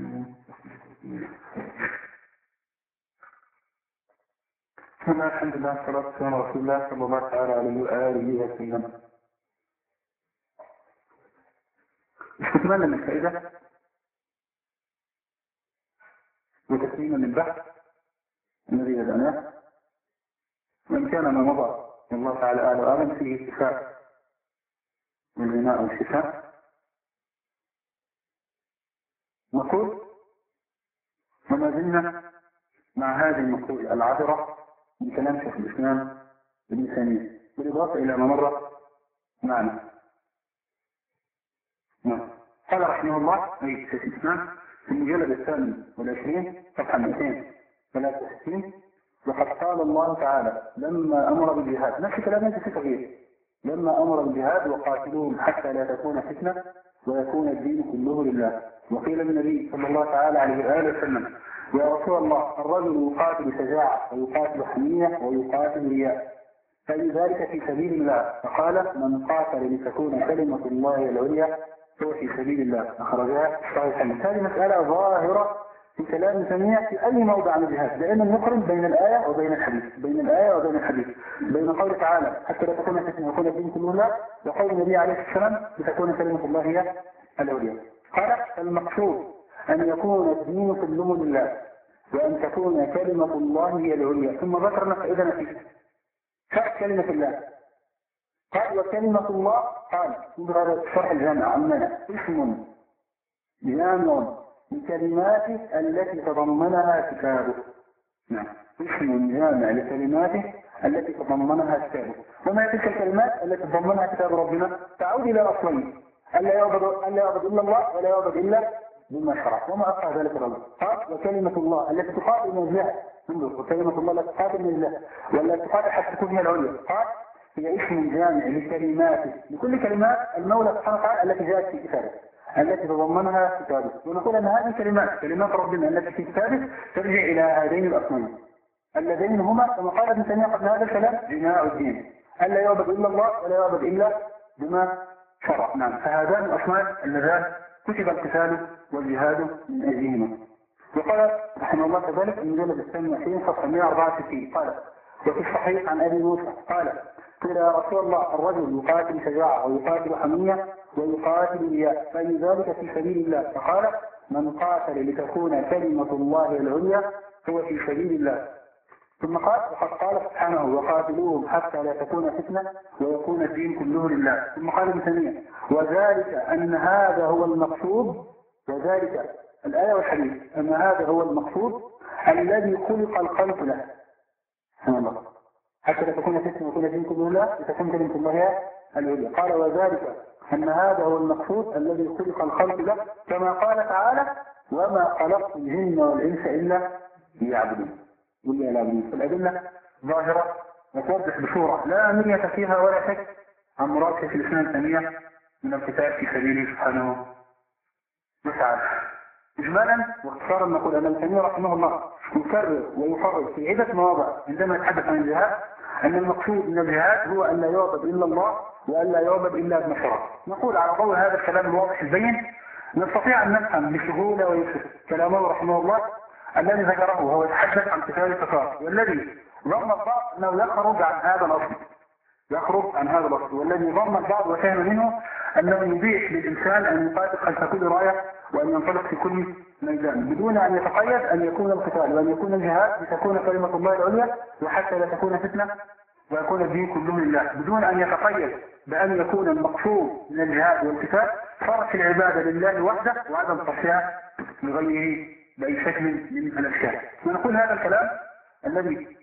بسم الله الحمد لله والصلاة والسلام على رسول الله صلى الله تعالى عليه وآله وسلم. استكمالا من الفائدة وتكميلا من البحث الذي بدأناه، وإن كان ما مضى والله تعالى أعلى وأعلم فيه شفاء والغناء والشفاء، نقول وما زلنا مع هذه النقول العابرة من كلام شيخ الإسلام ابن تيمية بالإضافة إلى ما مر معنا. قال رحمه الله أي شيخ الإسلام في المجلد الثاني والعشرين صفحة مئتين وثلاثة وستين: وقد قال الله تعالى لما أمر بالجهاد، نفس كلام في تغيير، لما أمر بالجهاد وقاتلوهم حتى لا تكون فتنة ويكون الدين كله لله. وقيل للنبي صلى الله تعالى عليه وآله وسلم: يا رسول الله الرجل يقاتل شجاعة ويقاتل حمية ويقاتل رياء، فلذلك في سبيل الله. فقال: من قاتل لتكون كلمة الله العليا هو في سبيل الله. أخرجها صحيحا. هذه مسألة ظاهرة في كلام جميع في أي موضع من الجهاد، لأن نقرن بين الآية وبين الحديث، بين الآية وبين الحديث، بين قوله تعالى حتى لا تكون فتنة ويكون الدين كله لله، وقول النبي عليه السلام لتكون كلمة الله هي العليا. قال: المقصود أن يكون الدين كله لله وأن تكون كلمة الله هي العليا. ثم ذكرنا فإذا نتيجة كلمة الله. قال: وكلمة الله قال في شرح الجامع عمنا اسم جامع لكلماته التي تضمنها كتابه. نعم، اسم جامع لكلماته التي تضمنها كتابه. وما تلك الكلمات التي تضمنها كتاب ربنا؟ تعود إلى أصلين: ألا يعبد ألا يعبد إلا الله ولا يعبد إلا بما شرع. وما أصح ذلك الرجل؟ قال: وكلمة الله التي تقاتل من أجلها، وكلمة الله التي تقاتل من أجلها ولا تقاتل حتى تكون هي العليا. قال: هي اسم جامع لكلماته، لكل كلمات المولى سبحانه وتعالى التي جاءت في كتابه التي تضمنها كتابه. ونقول أن هذه الكلمات كلمات ربنا التي في كتابه ترجع إلى هذين الأصلين اللذين هما كما قال ابن تيمية قبل هذا الكلام بناء الدين: ألا يعبد إلا الله ولا يعبد إلا بما شرع. نعم، فهذان الأصلان اللذان كتب القتال والجهاد من أجلهما. وقال رحمه الله كذلك المجلد الثاني والعشرين صفحة مئة وأربعة وستين: قال: وفي الصحيح عن أبي موسى قال: قيل يا رسول الله الرجل يقاتل شجاعة ويقاتل حمية ويقاتل رياء، فإن ذلك في سبيل الله. فقال: من قاتل لتكون كلمة الله العليا هو في سبيل الله. ثم قال: وقد قال سبحانه: وقاتلوهم حتى لا تكون فتنة ويكون الدين كله لله. ثم قال ابن تيمية: وذلك أن هذا هو المقصود، وذلك الآية والحديث أن هذا هو المقصود الذي خلق الخلق له. سبحان الله، حتى لا تكون فتنة ويكون الدين كله لله لتكون كلمة الله العليا. قال: وذلك أن هذا هو المقصود الذي خلق الخلق له، كما قال تعالى: وما خلقت الجن والإنس إلا ليعبدون. إلا ليعبدون. فالأدلة ظاهرة وتوضح بصورة لا مرية فيها ولا شك عن مراد شيخ الإسلام ثانية من القتال في سبيله سبحانه وتعالى. إجمالا واختصارا نقول أن ابن تيمية رحمه الله يكرر ويحرر في عدة مواضع عندما يتحدث عن الجهاد أن المقصود من الجهاد هو أن لا يعبد إلا الله وأن لا يعبد إلا بما شرع. نقول على ضوء هذا الكلام الواضح البين نستطيع أن نفهم بسهولة ويسر كلامه رحمه الله الذي ذكره وهو يتحدث عن قتال الكفار، والذي ظن البعض أنه يخرج عن هذا الأصل يخرج عن هذا الأصل والذي ظن البعض وفهم منه أنه يبيح للإنسان أن يقاتل خلف كل راية وأن ينطلق في كل ميدان بدون أن يتقيد أن يكون القتال وأن يكون الجهاد لتكون كلمة الله العليا وحتى لا تكون فتنة ويكون الدين كله لله، بدون أن يتقيد بأن يكون المقصود من الجهاد والقتال صرف العبادة لله وحده وعدم صرفها لغيره بأي شكل من الأشياء. ونقول هذا الكلام الذي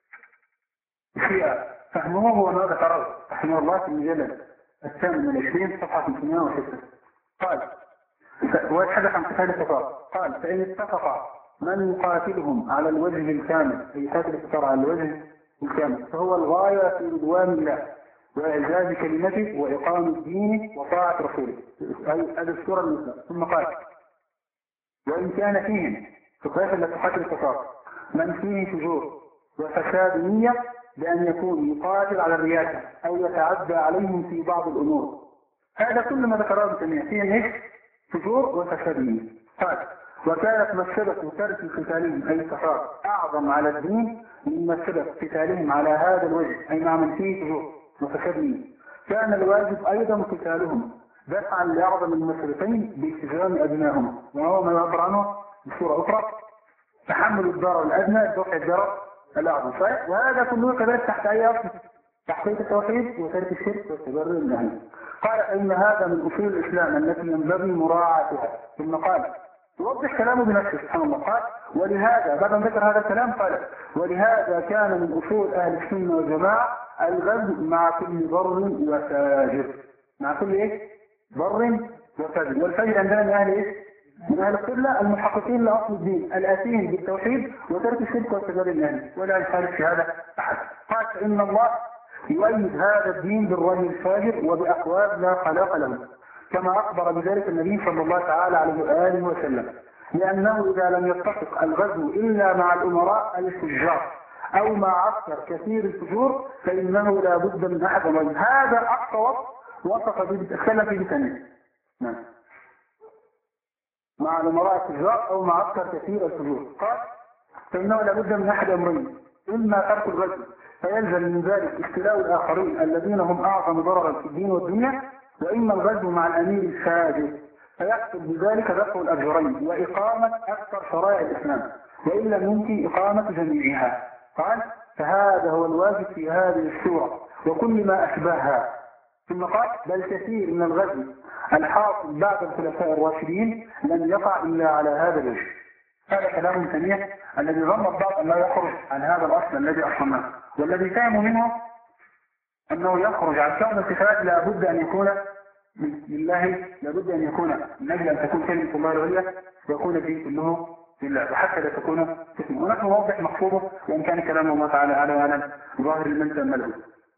في فهمه هو ما ذكره رحمه الله في المجلد الثامن والعشرين صفحة خمسمائة وستة. قال: ويتحدث عن قتال الكفار. قال: فإن اتفق من يقاتلهم على الوجه الكامل، أي يقاتل الكفار على الوجه الكامل، فهو الغاية في رضوان الله وإعزاز كلمته وإقامة دينه وطاعة رسوله. هذه السورة النساء. ثم قال: وإن كان فيهم في القياس التي تحكم التصارف من فيه فجور وفساد نية بأن يكون يقاتل على الرياسة أو يتعدى عليهم في بعض الأمور. هذا كل ما ذكره ابن تيمية فيه ايش؟ فجور وفساد نية. قال: وكانت مفسدة ترك قتالهم أي التصارف أعظم على الدين من مفسدة قتالهم على هذا الوجه، أي مع من فيه فجور وفساد نية. كان الواجب أيضا قتالهم دفعا لأعظم المسرفين بالتزام أدناهم، وهو ما يعبر عنه بصورة أخرى تحمل الضرر الأدنى دفع الضرر الأعظم. وهذا كله كذلك تحت أي أصل؟ تحقيق التوحيد وترك الشرك والتبرر النهي. قال: إن هذا من أصول الإسلام التي ينبغي مراعاتها. ثم قال يوضح كلامه بنفسه سبحان الله. قال: ولهذا بعد أن ذكر هذا الكلام قال: ولهذا كان من أصول أهل السنة والجماعة الغزو مع كل بر وفاجر. مع كل إيه؟ بر وفاجر. والفاجر عندنا من أهل إيه؟ من أهل القبلة المحققين لأصل الدين الآتين بالتوحيد وترك الشرك والتبرر النهي، ولا يخالف في هذا أحد. قال: فإن الله يؤيد هذا الدين بالرجل الفاجر وبأقوال لا خلاق له، كما أخبر بذلك النبي صلى الله تعالى عليه وآله وسلم، لأنه إذا لم يتفق الغزو إلا مع الأمراء الفجار أو مع عسكر كثير الفجور فإنه لا بد من أحد أمرين. هذا أقصى وصف وصف به اتكلم فيه بثانية. نعم. مع الأمراء الفجار أو مع عسكر كثير الفجور. قال: فإنه لا بد من أحد أمرين: إما ترك الغزو فيلزم من ذلك ابتلاء الآخرين الذين هم أعظم ضررا في الدين والدنيا، وإما الغزو مع الأمير الفاجر فيحصل بذلك دفع الأجرين وإقامة أكثر شرائع الإسلام، وإن لم يمكن إقامة جميعها. قال: فهذا هو الواجب في هذه السورة وكل ما أشبهها. ثم قال: بل كثير من الغزو الحاصل بعد الخلفاء الراشدين لم يقع إلا على هذا الوجه. هذا كلام ثانية الذي ظن البعض أن لا يخرج عن هذا الأصل الذي أصلناه، والذي فهموا منه أنه يخرج عن كون الصفات لابد أن يكون لله، لابد أن يكون من أجل أن تكون كلمة الله العليا ويكون الدين كله لله، وحتى لا تكون اسمه. ونحن نوضح مقصوده وإن كان كلام الله تعالى على وعلى ظاهر من تأمله.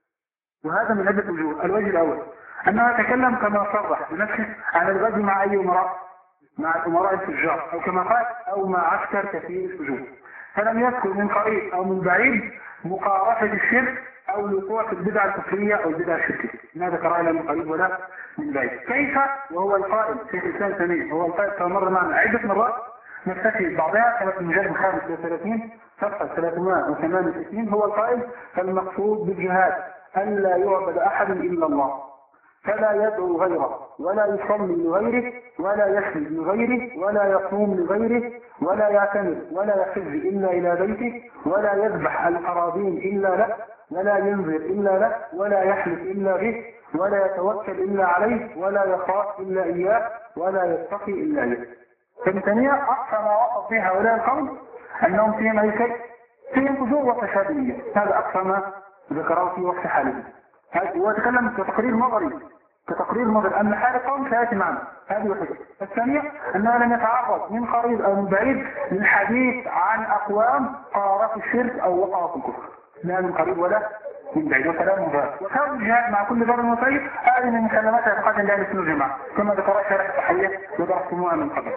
وهذا من عدة وجوه. الوجه الأول أنه يتكلم كما صرح بنفسه عن الغزو مع أي أمراء، مع الأمراء الفجار، أو كما قال: أو مع عسكر كثير الفجور، فلم يذكر من قريب أو من بعيد مقارفة الشرك أو الوقوع في البدعة الكفرية أو البدعة الشركية. ما ذكرها لا من قريب ولا من بعيد. كيف وهو القائل شيخ الإسلام ثانية هو القائل كما مر معنا عدة مرات نكتفي بعضها كما في المجلد الخامس وثلاثين صفحة ثلاثمائة وثمانية وستين. هو القائل: فالمقصود بالجهاد ألا يعبد أحد إلا الله، فلا يدعو غيره ولا يصلي لغيره ولا يسجد لغيره ولا يصوم لغيره ولا يعتمر ولا يحج إلا إلى بيته ولا يذبح القرابين إلا له ولا ينذر إلا له ولا يحلف إلا به ولا يتوكل إلا عليه ولا يخاف إلا إياه ولا يتقي إلا إياه. فالثانية أقصى ما وصف فيه هؤلاء القوم أنهم فيهم أي شيء فيهم فجور وتشابهية. هذا أقصى ما ذكره في وقت حاله. هو يتكلم كتقرير نظري كتقرير نظري أن حال القوم سيأتي معنا. هذه وحدة. الثانية أنه لم يتعرض من قريب أو من بعيد للحديث عن أقوام قارفوا الشرك أو وقعوا في الكفر، لا من قريب ولا من بعيد. وكلام مبارك. وكون الجهاد مع كل ضرر وطيب هذه من كلمات اعتقاد الله لسنة الجماعة كما ذكرها شارح التحية ودرستموها من قبل.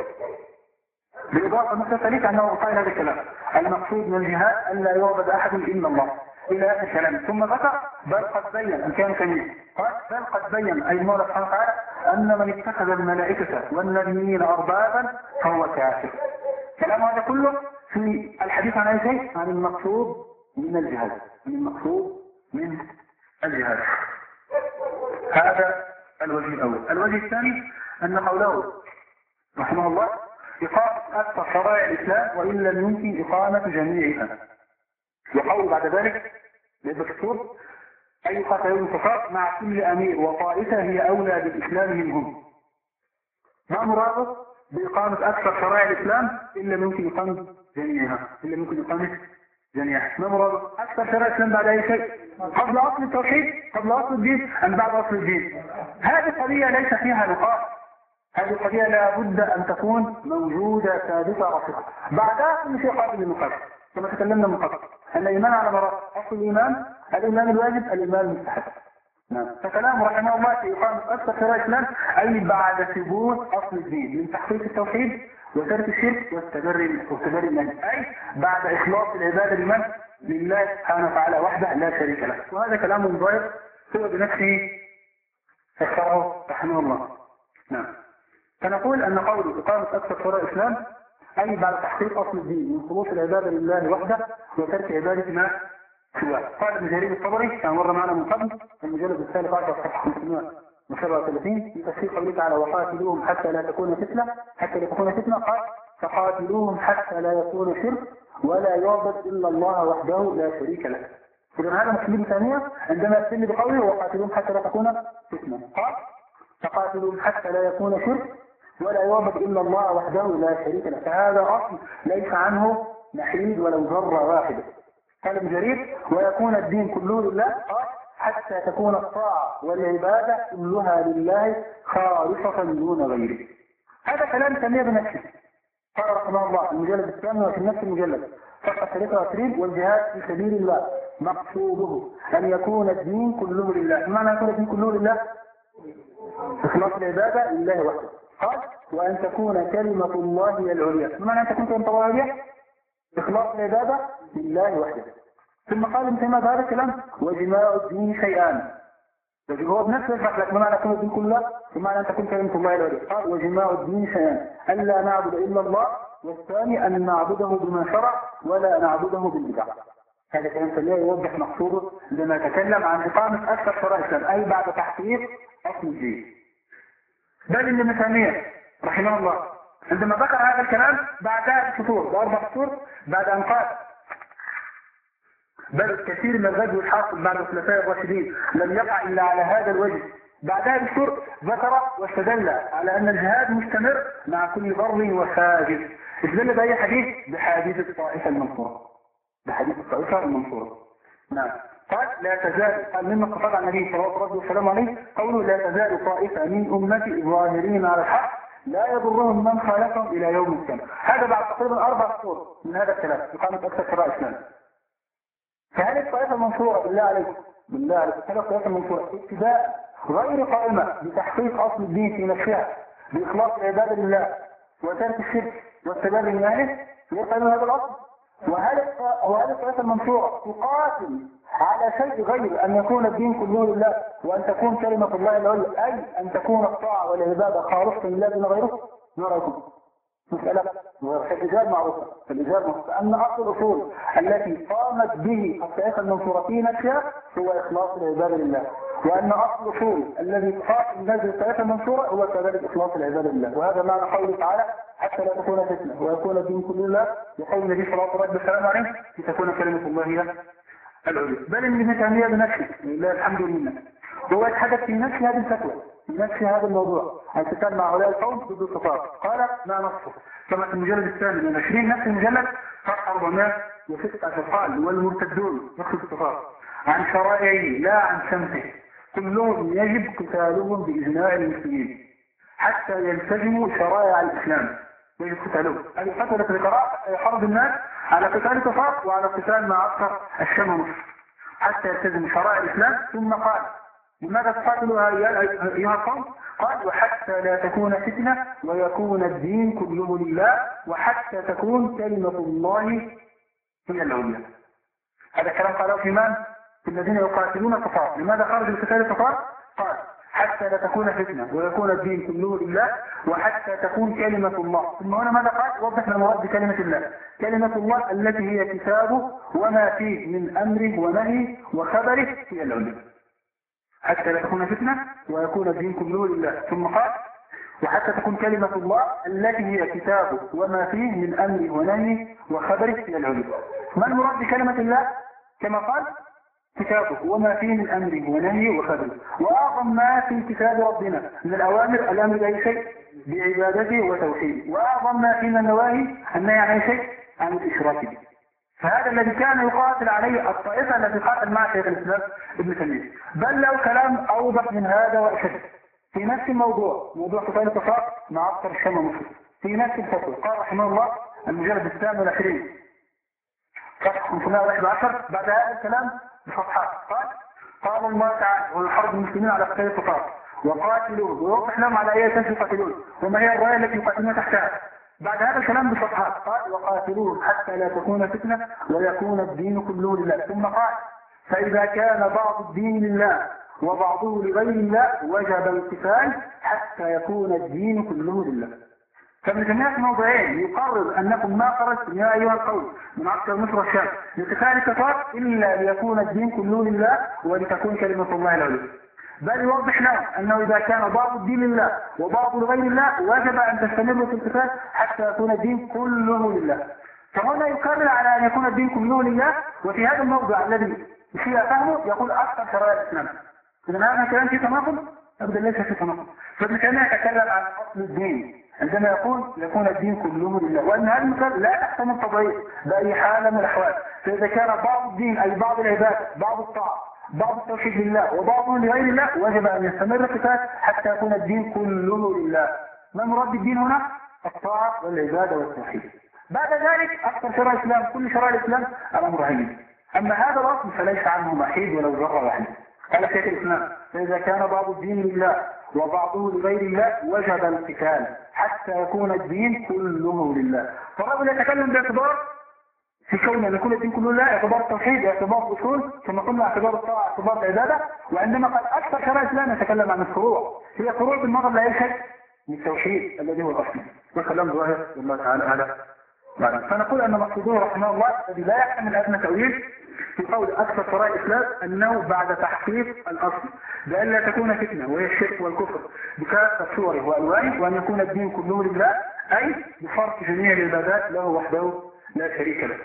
بالإضافة مثل ذلك أنه قال هذا الكلام: المقصود من الجهاد أن لا يعبد أحد إلا الله إلى آخر الكلام. ثم ذكر: بل قد بين أن كان كمين. قال: بل قد بين أي المولى سبحانه وتعالى أن من اتخذ الملائكة والنبيين أربابا فهو كافر. كلام هذا كله في الحديث عن أي شيء؟ عن المقصود من الجهاد، عن المقصود من الجهاد. هذا الوجه الأول. الوجه الثاني أن قوله رحمه الله: إقامة أكثر شرائع الإسلام وإن لم يمكن إقامة جميعها. يقول بعد ذلك للدكتور: أي قتل الكفار مع كل أمير وطائفة هي أولى بالإسلام منهم. ما مراده بإقامة أكثر شرائع الإسلام إلا ممكن إقامة جميعها إلا ممكن إقامة جميعها. ما مراده أكثر شرائع الإسلام بعد أي شيء؟ قبل أصل التوحيد، قبل أصل الدين، أم بعد أصل الدين؟ هذه القضية ليس فيها نقاش. هذه القضية لا بد أن تكون موجودة ثابتة راسخة. بعدها كل شيء قابل للنقاش كما تكلمنا من قبل. أن الإيمان على مراتب. أصل الإيمان الإيمان الواجب، الإيمان المستحب. نعم. فكلام رحمه الله في إقامة أصل شرائع الإسلام أي بعد ثبوت أصل الدين من تحقيق التوحيد وترك الشرك والتبري والتبري النهي، أي بعد إخلاص العبادة لمن؟ لله سبحانه وتعالى وحده لا شريك له. وهذا كلام ظاهر هو بنفسه فسره رحمه الله. نعم. فنقول أن قول إقامة أكثر شرائع الإسلام أي بعد تحقيق أصل الدين من خلوص العبادة لله وحده وترك عبادة ما سواه. قال ابن جرير الطبري كما مر معنا من قبل المجلد الثالث عشر صفحة خمسمائة وسبعة وثلاثين في تفسير قوله تعالى وقاتلوهم حتى لا تكون فتنة، حتى لا تكون فتنة قال فقاتلوهم حتى لا يكون شرك ولا يعبد إلا الله وحده لا شريك له. إذن هذا مسلم ثانية عندما يستدل بقوله وقاتلوهم حتى لا تكون فتنة قال فقاتلوهم حتى لا يكون شرك ولا يعبد إلا الله وحده لا شريك له. فهذا أصل ليس عنه محيد ولو ذرة واحدة. قال ابن جرير ويكون الدين كله لله حتى تكون الطاعة والعبادة كلها لله خالصة دون غيره. هذا كلام تيمية بنفسه قال رحمه الله المجلد الثامن وفي نفس المجلد صفحة ثلاثة وعشرين والجهاد في سبيل الله مقصوده أن يكون الدين كله لله. بمعنى يكون الدين كله لله إخلاص العبادة لله وحده. قال وأن تكون كلمة الله هي العليا. بمعنى أن تكون كلمة الله العليا إخلاص العبادة لله وحده. ثم قال ابن تيمية هذا الكلام وجماع الدين شيئان. هو بنفسه يشرح لك بمعنى تكون الدين كله بمعنى أن تكون كلمة الله العليا. قال وجماع الدين شيئان ألا نعبد إلا الله والثاني أن نعبده بما شرع ولا نعبده بالبدع. هذا كلام تيمية يوضح مقصوده لما تكلم عن إقامة أكثر شرائع الإسلام أي بعد تحقيق أصل الدين. بل إن ابن تيمية رحمه الله عندما ذكر هذا الكلام بعدها بسطور بأربع سطور بعد أن قال بل كثير من الغزو الحاصل بعد الخلفاء الراشدين لم يقع إلا على هذا الوجه. بعدها بسطور ذكر واستدل على أن الجهاد مستمر مع كل بر وفاجر. استدل بأي حديث؟ بحديث الطائفة المنصورة. بحديث الطائفة المنصورة. نعم. قال لا تزال قال مما اتفق عن النبي صلى الله عليه وسلم عليه قوله لا تزال طائفة من أمتي ظاهرين على الحق لا يضرهم من خالفهم إلى يوم القيامة. هذا بعد تقريبا أربع سطور من هذا الكلام إقامة أكثر شرائع الإسلام. فهل الطائفة المنصورة بالله عليكم بالله عليكم هل الطائفة المنصورة ابتداء غير قائمة بتحقيق أصل الدين في نفسها بإخلاص العبادة لله وترك الشرك والتبري من أهله غير قائمة هذا الأصل؟ وهل وهل الطائفة المنصورة تقاتل على شيء غير أن يكون الدين كله لله وأن تكون كلمة الله العليا أي أن تكون الطاعة والعبادة خالصة لله دون غيره؟ ما رأيكم؟ مسألة الإجابة معروفة. الإجابة معروفة أن أصل الأصول التي قامت به الطائفة المنصورة في نفسها هو إخلاص العبادة لله، وأن أصل الأصول الذي قام به الطائفة المنصورة هو كذلك إخلاص العبادة لله. وهذا معنى قوله تعالى حتى لا تكون فتنة ويكون الدين كله لله، وقول النبي صلى الله عليه وسلم عليه لتكون كلمة الله هي العليا. بل إن ابن تيمية بنفسه لله الحمد لله هو يتحدث في نفس هذه الفتوى في نفس هذا الموضوع القتال مع هؤلاء القوم ضد الكفار. قال ما نصه كما في المجلد الثاني من عشرين نفس المجلد صفحة أربعمائة وستة عشر قال والمرتدون يقصد الكفار عن شرائعه لا عن سمته كلهم يجب قتالهم بإجماع المسلمين حتى يلتزموا شرائع الإسلام يجب قتالهم. هذه فتوى القراء حرض الناس على قتال الكفار وعلى قتال مع أكثر الشام ومصر حتى يلتزموا شرائع الإسلام. ثم قال لماذا تقاتلوا أيها القوم؟ قال وحتى لا تكون فتنة ويكون الدين كله لله وحتى تكون كلمة الله هي العليا. هذا كلام قاله في من؟ في الذين يقاتلون الكفار. لماذا خرج القتال الكفار؟ قال حتى لا تكون فتنة ويكون الدين كله لله وحتى تكون كلمة الله. ثم هنا ماذا قال؟ وضح لنا المراد بكلمة الله. كلمة الله التي هي كتابه وما فيه من أمره ونهيه وخبره هي العليا حتى لا تكون فتنة ويكون الدين كله لله. ثم قال وحتى تكون كلمة الله التي هي كتابه وما فيه من أمره ونهيه وخبره هي العليا. ما المراد بكلمة الله؟ كما قال كتابه وما فيه من أمره ونهيه وخبره. وأعظم ما في كتاب ربنا من الأوامر الأمر بأي شيء بعبادته وتوحيده، وأعظم ما فيه من النواهي النهي عن أي شيء عن الإشراك به. فهذا الذي كان يقاتل عليه الطائفة التي قاتل مع شيخ الإسلام ابن تيمية. بل لو كلام أوضح من هذا وأشد في نفس الموضوع موضوع قتال الكفار مع أكثر الشام ومصر في نفس الفتوى. قال رحمه الله المجلد الثامن والعشرين صفحة خمسمائة وواحد وعشرين بعد هذا الكلام بصفحات. قال قال الله تعالى ويحرض المسلمين على قتال الكفار وقاتلوه ويوضح لهم على اي اساس يقاتلون وما هي الرايه التي يقاتلون تحتها. بعد هذا الكلام بصفحات قال وقاتلوه حتى لا تكون فتنه ويكون الدين كله لله. ثم قال فاذا كان بعض الدين لله وبعضه لغير الله وجب القتال حتى يكون الدين كله لله. فمن جميع الموضوعين يقرر انكم ما خرجتم يا ايها القوم من عسكر مصر والشام لقتال الكفار الا ليكون الدين كله لله ولتكون كلمه الله العليا. بل يوضح لهم انه اذا كان بعض الدين لله وبعض لغير الله وجب ان تستمروا في القتال حتى يكون الدين كله لله. فهنا يكرر على ان يكون الدين كله لله. وفي هذا الموضوع الذي فيه فهمه يقول اكثر شرائع الاسلام. اذا هذا الكلام فيه تناقض؟ ابدا ليس فيه تناقض. فابن تيميه يتكلم عن اصل الدين عندما يقول يكون الدين كله لله وان هذا المثال لا يحتمل تضعيف باي حال من الاحوال. فاذا كان بعض الدين اي بعض العباده بعض الطاعه بعض التوحيد لله وبعضه لغير الله وجب ان يستمر القتال حتى يكون الدين كله لله. ما مراد الدين هنا؟ الطاعه والعباده والتوحيد. بعد ذلك اكثر شرائع الاسلام كل شرائع الاسلام الامر هين. اما هذا الاصل فليس عنه محيد ولو ذره واحده. قال شيخ الاسلام فاذا كان بعض الدين لله وبعضه لغير الله وجب القتال حتى يكون الدين كله لله. فالرجل يتكلم باعتبار في كون ان يكون الدين كله لله اعتبار التوحيد اعتبار الاصول كما قلنا اعتبار الطاعه اعتبار العباده. وعندما قال اكثر شرائع الاسلام يتكلم عن الفروع هي فروع بالنظر لا يشهد من التوحيد الذي هو الاصل. والكلام ظاهر والله تعالى اعلم. فنقول ان مقصوده رحمه الله الذي لا يحتمل ادنى تاويل في قول اكثر شرائع الاسلام انه بعد تحقيق الاصل بان لا تكون فتنه وهي الشرك والكفر بكافه صوره والوانه وان يكون الدين كله لله اي بفرق جميع العبادات له وحده لا شريك له.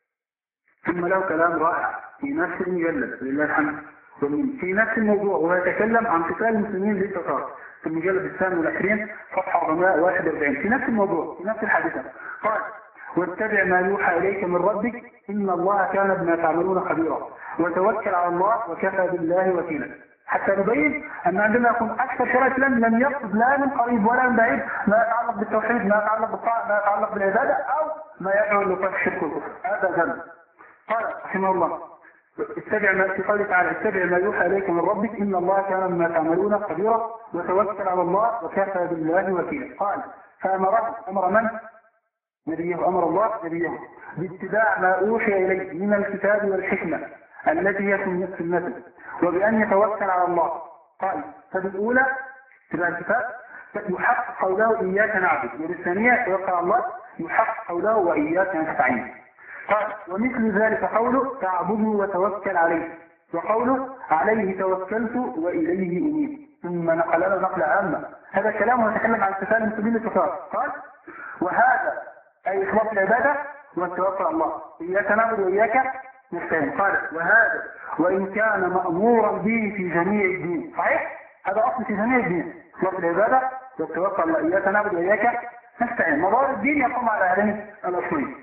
ثم له كلام رائع في نفس المجلد لله الحمد في نفس الموضوع وهو يتكلم عن قتال المسلمين للتتار في المجلد الثاني والعشرين صفحه أربعمائة وواحد وأربعين في نفس الموضوع في نفس الحادثه. قال واتبع ما يوحى اليك من ربك ان الله كان بما تعملون خبيرا وتوكل على الله وكفى بالله وكيلا. حتى نبين ان عندما يكون اكثر شرائع الاسلام لم يقصد لا من قريب ولا من بعيد ما يتعلق بالتوحيد ما يتعلق بالطاعه ما يتعلق بالعباده او ما يدعو لطرح الشرك والكفر. هذا ذنب. قال رحمه الله اتبع ما في قوله تعالى اتبع ما يوحى اليك من ربك ان الله كان بما تعملون خبيرا وتوكل على الله وكفى بالله وكيلا. قال فامره امر من؟ نبيه. امر الله نبيه باتباع ما اوحي اليه من الكتاب والحكمه التي هي سنته وبان يتوكل على الله. قال فبالاولى اتباع الكتاب يحقق قوله اياك نعبد وبالثانيه يتوكل على الله يحقق قوله واياك نستعين. قال ومثل ذلك قوله تعبده وتوكل عليه وقوله عليه توكلت واليه انيب. ثم نقل له نقل عامه. هذا الكلام ويتكلم عن قتال المسلمين للكفار. قال وهذا اي اخلاص العباده والتوكل على الله اياك نعبد واياك نستعين. قال وهذا وان كان مامورا به في جميع الدين. صحيح هذا اصل في جميع الدين اخلاص العباده والتوكل على الله اياك نعبد واياك نستعين. مدار الدين يقوم على هذين الاصلين.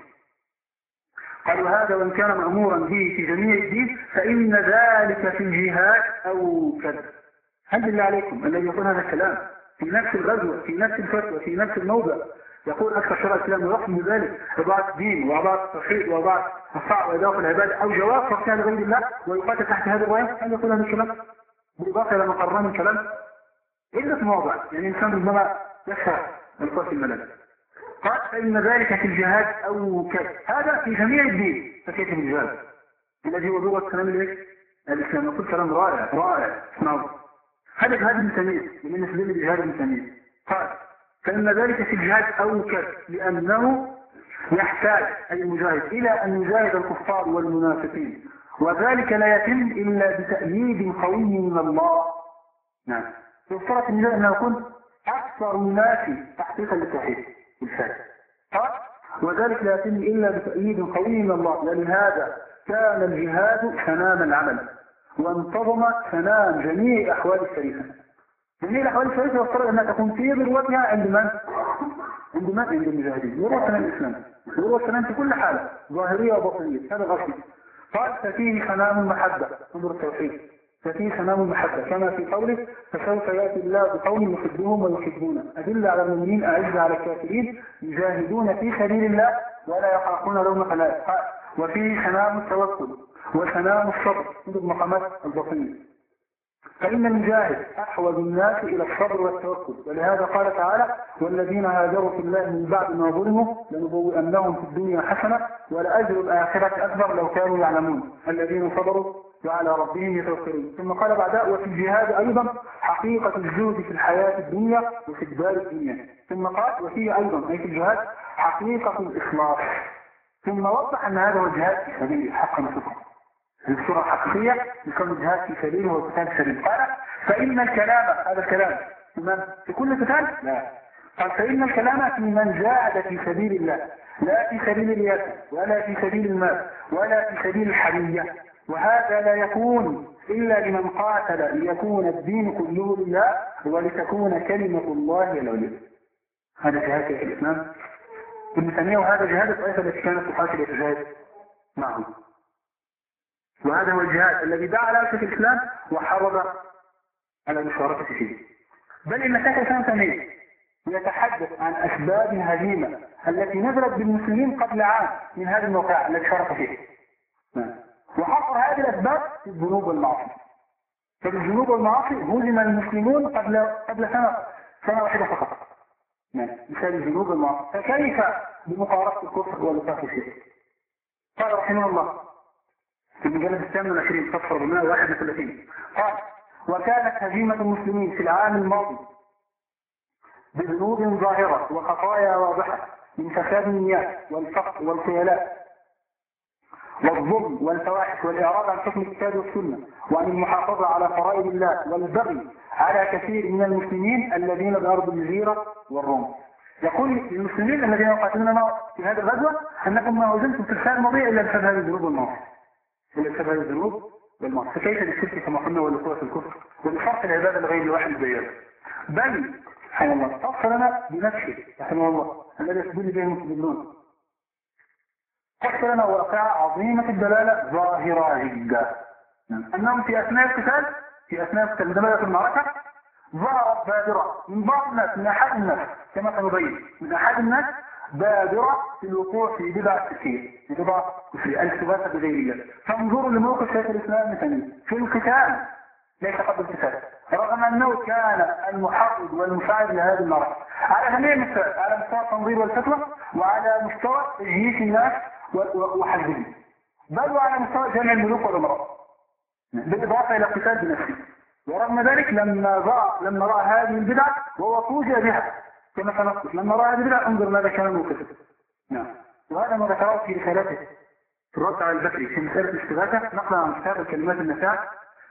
قال وهذا وان كان مامورا به في جميع الدين فان ذلك في الجهاد اوكد. هل بالله عليكم الذي يقول هذا الكلام في نفس الغزوه في نفس الفتوى في نفس الموضع يقول اكثر شرع الاسلام يحكم ذلك اضاعه الدين واضاعه التوحيد واضاعه الطاعه واضافه العباده او جواز فرقها لغير الله ويقاتل تحت هذه الرايه؟ هل يقول هذا الكلام؟ بالاضافه الى ما قررنا من كلام الا في موضع يعني انسان ربما يشعر القوه في الملل. قال فان ذلك في الجهاد اوكد. هذا في جميع الدين فكيف في الجهاد الذي هو لغه كلام الايه؟ الاسلام. يقول كلام رائع رائع اسمعوا. هذا جهاد ابن تيميه من نسبه لجهاد ابن تيميه. قال فإن ذلك في الجهاد أوكد لأنه يحتاج أي مجاهد إلى أن يجاهد الكفار والمنافقين وذلك لا يتم إلا بتأييد قوي من الله. نعم يفترض المجاهد أن يكون أكثر الناس تحقيقا للتوحيد بالفعل. قال وذلك لا يتم إلا بتأييد قوي من الله ولهذا كان الجهاد سنام العمل وانتظم سنام جميع أحوال الشريفة. جميع الأحوال الشريفة يفترض أنها تكون في ذروتها عند من؟ عند من؟ عند المجاهدين. ذروة سنام الإسلام ذروة سنام في كل حالة ظاهرية وباطنية. هذا غصب. قال ففيه سنام المحبة انظر التوحيد ففيه سنام المحبة كما في قوله فسوف يأتي الله بقوم يحبهم ويحبونه أدل على المؤمنين أعز على الكافرين يجاهدون في سبيل الله ولا يخافون لومة لائم. وفيه سلام التوكل وسلام الصبر من المقامات البطنية. فإن المجاهد أحوج الناس إلى الصبر والتوكل، ولهذا قال تعالى: والذين هاجروا في الله من بعد ما ظلموا لنبوئنهم في الدنيا حسنة ولأجر الآخرة أكبر لو كانوا يعلمون الذين صبروا وعلى ربهم يتوكلون. ثم قال بعدها: وفي الجهاد أيضا حقيقة الزهد في الحياة الدنيا وفي الدار الدنيا. ثم قال: وفيه أيضا أي في الجهاد حقيقة الإخلاص. ثم وضح أن هذا هو الجهاد في سبيل حقا وصدقا. الصورة الحقيقية يكون الجهاد في سبيله وقتال سبيل. قال: فإن الكلام، هذا الكلام في كل قتال؟ لا. قال: فإن الكلام في من جاهد في سبيل الله، لا في سبيل اليد ولا في سبيل المال ولا في سبيل الحمية، وهذا لا يكون إلا لمن قاتل ليكون الدين كله لله ولتكون كلمة الله العليا. هذا جهاد في الإسلام ابن تيمية، وهذا جهاد الطائفة التي كانت تقاتل وتجاهد معه. وهذا هو الجهاد الذي دعا على في الإسلام وحرض على المشاركة فيه. بل إن شيخ الإسلام تيمية يتحدث عن أسباب الهزيمة التي نزلت بالمسلمين قبل عام من هذه الموقعة التي شارك فيها، وحصر هذه الأسباب في الذنوب والمعاصي. فالذنوب والمعاصي هزم المسلمون قبل قبل سنة سنة واحدة فقط. مثال الذنوب والمعاصي، فكيف بمقارنة الكفر والنفاق والشرك؟ قال رحمه الله في المجلد الثامن والعشرين صفحة أربعمائة وواحد وثلاثين قال: وكانت هزيمة المسلمين في العام الماضي بذنوب ظاهرة وخطايا واضحة من فساد المياه والفقر والخيلاء والظلم والفواحش والإعراض عن حكم الكتاب والسنة وعن المحافظة على فرائض الله والبغي على كثير من المسلمين الذين بأرض الجزيرة والروم. يقول للمسلمين الذين يقاتلون في هذه الغزوة أنكم ما وزنتم في السنة الماضية إلا بسبب هذه الذنوب والمعاصي. إلا بسبب هذه الذنوب والمعاصي. فكيف للشرك كما قلنا والوقوع في الكفر والإصرار العبادة لغير الواحد الزيادة؟ بل سبحان الله فصلنا بنفسه رحمه الله الذي يسبل به المسلمون. فصل لنا واقعة عظيمة الدلالة ظاهرة جدا، أنهم في أثناء القتال في أثناء القتال لما في المعركة ظهرت بادرة من بعض الناس، من أحد الناس كما سنبين، من أحد الناس بادرة في الوقوع في بدع كثير، في بدع في الاستغاثة بغير الله. فانظروا لموقف شيخ الإسلام ابن تيمية في القتال ليس قبل القتال، رغم أنه كان المحافظ والمساعد لهذه المعركة على جميع المستويات، على مستوى التنظير والفتوى وعلى مستوى تجهيز الناس وحزبهم، بل وعلى مستوى جمع الملوك والأمراء، بالإضافة إلى القتال بنفسه. ورغم ذلك لما رأى لما رأى هذه البدع وهو فوجئ بها كما سنذكر، لما رأى هذه البدع انظر ماذا كان موقفه. نعم، وهذا ما ذكره في رسالته في الرد على البكري في مسألة الاستغاثة نقلا عن كتاب الكلمات النافعة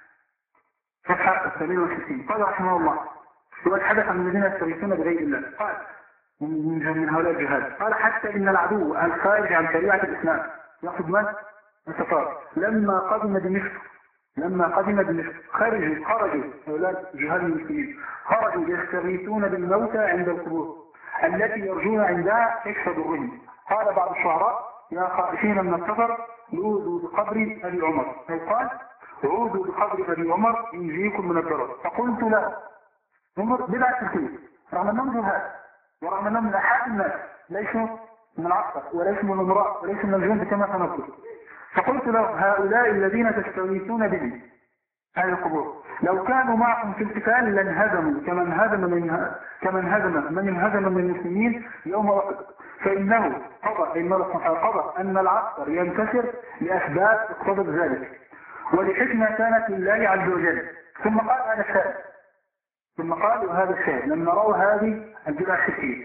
صفحة الثمانية وستين. قال رحمه الله: ويتحدث عن الذين يستغيثون بغير الله. قال من من هؤلاء الجهاد، قال: حتى إن العدو الخارج عن شريعة الإسلام يقصد من؟ الكفار. لما قدم دمشق لما قدم دمشق خرجوا خرجوا هؤلاء جهاد المسلمين خرجوا يستغيثون بالموتى عند القبور التي يرجون عندها كشف ضرهم. قال بعض الشعراء: يا خائفين من الكفر عودوا بقبر أبي عمر، أو قال: عودوا بقبر أبي عمر ينجيكم من الضرر. فقلت له: عمر بدعة الخير، رغم أنهم جهاد ورغم أنهم من أحد الناس ليسوا من العسكر وليسوا من الأمراء وليسوا من الجند كما سنذكر. فقلت له: هؤلاء الذين تستغيثون بهم هذه القبور لو كانوا معكم في القتال لانهزموا كمن هزم من كمن هزم من انهزم من المسلمين يوم أحد، فإنه قضى إن الله قضى أن العسكر ينكسر لأسباب اقتضت ذلك ولحكمة كانت لله عز وجل. ثم قال هذا الشاهد ثم قال وهذا الشاهد لما رأوا هذه البدع الشركية،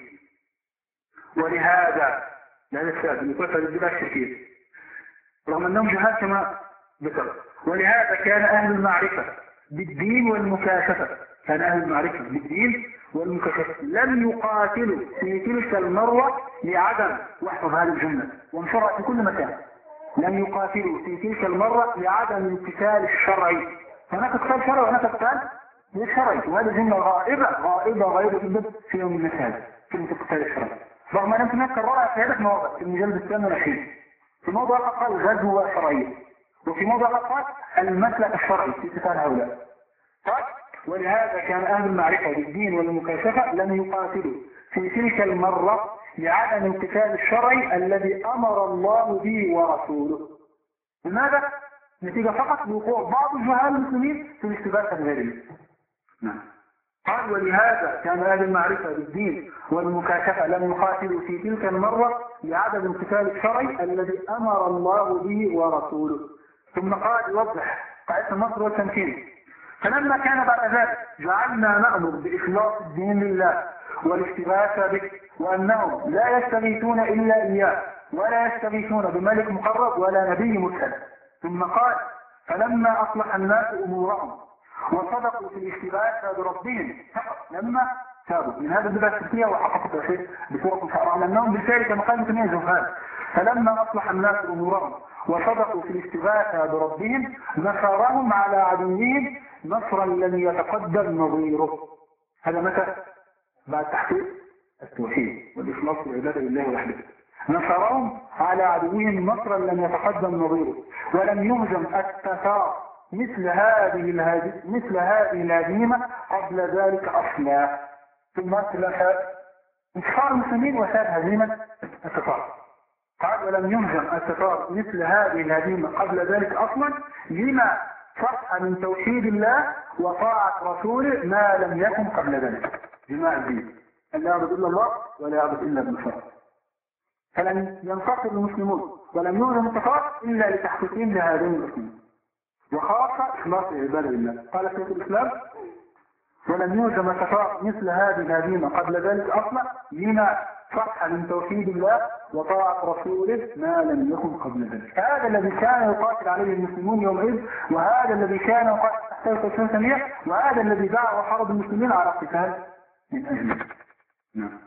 ولهذا هذا الشاهد اللي يقول البدع الشركية رغم أنهم جهاد كما ذكر، ولهذا كان أهل المعرفة بالدين والمكاشفة كان أهل المعرفة بالدين والمكاشفة لم يقاتلوا في تلك المروة لعدم، واحفظ هذه الجملة وانشرها في كل مكان، لم يقاتلوا في تلك المرة لعدم القتال الشرعي. هناك قتال شرعي وهناك قتال غير شرعي، وهذه جملة غائبة غائبة غائبة جدا في يوم من الناس كلمة القتال الشرعي، رغم أن هناك كررها في هذا الموضوع في المجلد الثامن والعشرين. في موضوع قال غزوة شرعية، وفي موضوع قال المسلك الشرعي في قتال هؤلاء. قال: ولهذا كان أهل المعرفة بالدين والمكاشفة لم يقاتلوا في تلك المرة لعدم امتثال الشرع الذي أمر الله به ورسوله. لماذا؟ نتيجة فقط لوقوع بعض الجهال المسلمين في الاشتباك الغيري. نعم. قال ولهذا كان أهل المعرفة بالدين والمكاشفة لم يقاتلوا في تلك المرة لعدم امتثال الشرع الذي أمر الله به ورسوله. ثم قال يوضح قاعدة النصر والتمكين. فلما كان بعد ذلك جعلنا نأمر بإخلاص الدين لله والاستغاثة به، وأنهم لا يستغيثون إلا إياه ولا يستغيثون بملك مقرب ولا نبي مرسل. ثم قال فلما أصلح الناس أمورهم وصدقوا في الاستغاثة بربهم فقط لما تابوا من هذا البدع السلفية وحققوا الشيء بصورة شرعية لأنهم بالفعل كما قال ابن تيمية جهال. فلما أصلح الناس أمورهم وصدقوا في الاستغاثة بربهم نصرهم على عدوهم نصرا لم يتقدم نظيره. هذا متى؟ بعد تحقيق التوحيد والإخلاص والعبادة لله وحده. نصرهم على عدوهم نصرا لم يتقدم نظيره ولم يهزم التتار مثل هذه الهزيمة مثل هذه الهزيمة قبل ذلك أصلا. ثم انتصار المسلمين وساد هزيمة التتار. قال ولم يهزم التتار مثل هذه الهزيمة قبل ذلك أصلا لما صح من توحيد الله وطاعة رسوله ما لم يكن قبل ذلك. جماع الدين أن لا يعبد إلا الله ولا يعبد إلا بالشرع. فلن ينتصر المسلمون ولم يهزم التتار إلا لتحقيقهم لهذين الاثنين وخاصة إخلاص العبادة لله. قال شيخ الإسلام ولم يهزم التتار مثل هذه الهزيمة قبل ذلك أصلا لما صح من توحيد الله وطاعة رسوله ما لم يكن قبل ذلك. هذا الذي كان يقاتل عليه المسلمون يومئذ، وهذا الذي كان يقاتل تحت القسم سميع، وهذا الذي دعا وحرض المسلمين على اقتتال من أجله. نعم.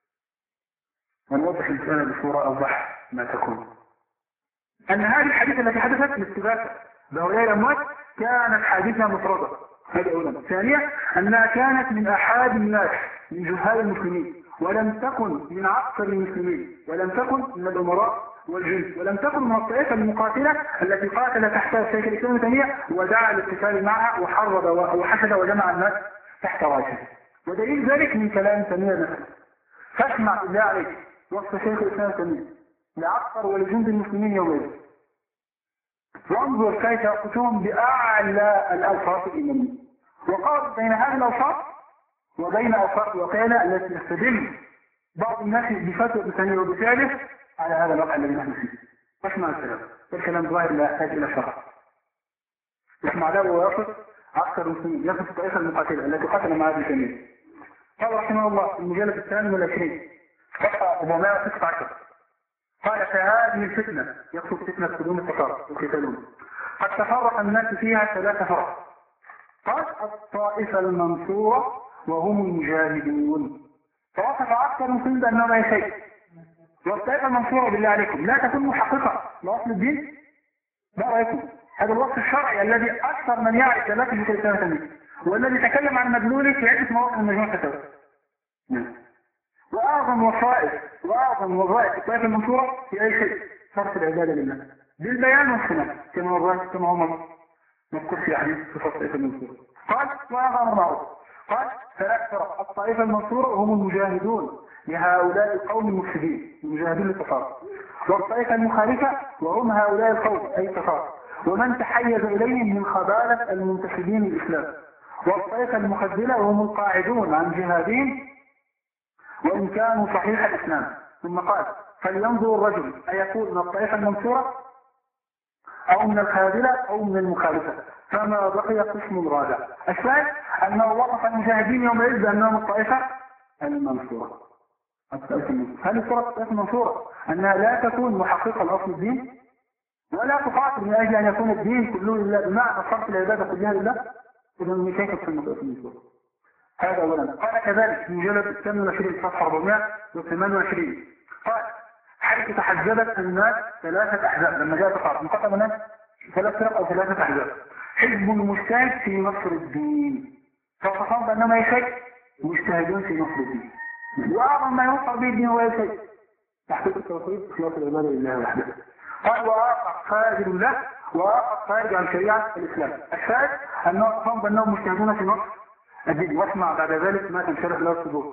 ونوضح الإنسان بصورة أوضح ما تكون أن هذه الحادثة التي حدثت الاستغاثة بهؤلاء الأموات كانت حادثة مفرطة. هذا أولا. ثانيا أنها كانت من أحد الناس من جهال المسلمين ولم تكن من عسكر المسلمين ولم تكن من الأمراء والجند ولم تكن من الطائفة المقاتلة التي قاتل تحتها شيخ الإسلام ابن تيمية ودعا للقتال معها وحرض وحشد وجمع الناس تحت رايته. ودليل ذلك من كلام تيمية نفسه. فاسمع بالله عليك وصف شيخ الإسلام ابن تيمية لعسكر ولجند المسلمين يومئذ وانظر كيف يقتلون بأعلى الأوصاف الإيمانية. وقال بين هذه الأوصاف وبين أوصاف الواقعية التي يستدل بعض الناس بفتوى ابن تيمية وبفعله على هذا الواقع الذي نحن فيه. اسمع الكلام، الكلام ظاهر لا يحتاج إلى شرح. اسمع له ويصف عسكر المسلمين، يصف الطائفة المقاتلة التي قتل مع ابن تيمية. قال رحمه الله في المجلد الثاني والعشرين صفحة أربعمائة وتسعة عشر قال فهذه الفتنة يقصد فتنة قدوم التتار وقتالهم قد تفرق الناس فيها ثلاثة فرق. قال الطائفة المنصورة وهم المجاهدون. فوصف عسكر المسلمين بأنه لا شيء. والطائفة المنصورة بالله عليكم لا تكون محققة لأصل الدين؟ لا رأيكم. هذا الوصف الشرعي الذي أكثر من يعرف ثلاثة في الإسلام تنميه والذي تكلم عن مدلوله في عدة مواقف من مجموعة الفتاوى. وأعظم وظائف وأعظم وظائف الطائفة المنصورة في أي شيء صرف العبادة لله بالبيان والسنة كما هو كما هو مذكور في حديث صفة الطائفة المنصورة. قال وأعظم معروف. قال ثلاث فرق. الطائفة المنصورة هم المجاهدون لهؤلاء القوم المفسدين المجاهدين للتتار. والطائفة المخالفة وهم هؤلاء القوم أي التتار ومن تحيز إليهم من خبالة المنتسبين للإسلام. والطائفة المخذلة وهم القاعدون عن جهادهم وإن كانوا صحيح الإسلام. ثم قال فلينظر الرجل أيكون من الطائفة المنصورة أو من الخاذلة أو من المخالفة فما بقي قسم رابع. الثالث أنه وصف المجاهدين يومئذ بأنهم الطائفة المنصورة. الطائفة المنصورة هل الصورة الطائفة المنصورة أنها لا تكون محققة لأصل الدين ولا تقاتل من أجل أن يكون الدين كله لله بمعنى صرف العبادة كلها لله؟ إذا من كيف تكون الطائفة المنصورة؟ هذا أولا. قال كذلك في مجلد الثامن والعشرين صفحة أربعمائة وثمانية وعشرين قال حيث تحزبت الناس ثلاثة أحزاب لما جاء تقاطع مقطع الناس ثلاث فرق أو ثلاثة أحزاب. حزب مجتهد في نصر الدين فتصور بأنما أي شيء مجتهدون في نصر الدين وأعظم ما ينصر به الدين هو أي شيء تحقيق التوحيد إخلاص العبادة لله وحده. قال وآخر خارج له وآخر خارج عن شريعة الإسلام. الثالث أنه تصور بأنهم مجتهدون في نصر الدين. واسمع بعد ذلك ما تنشرح له الصدور.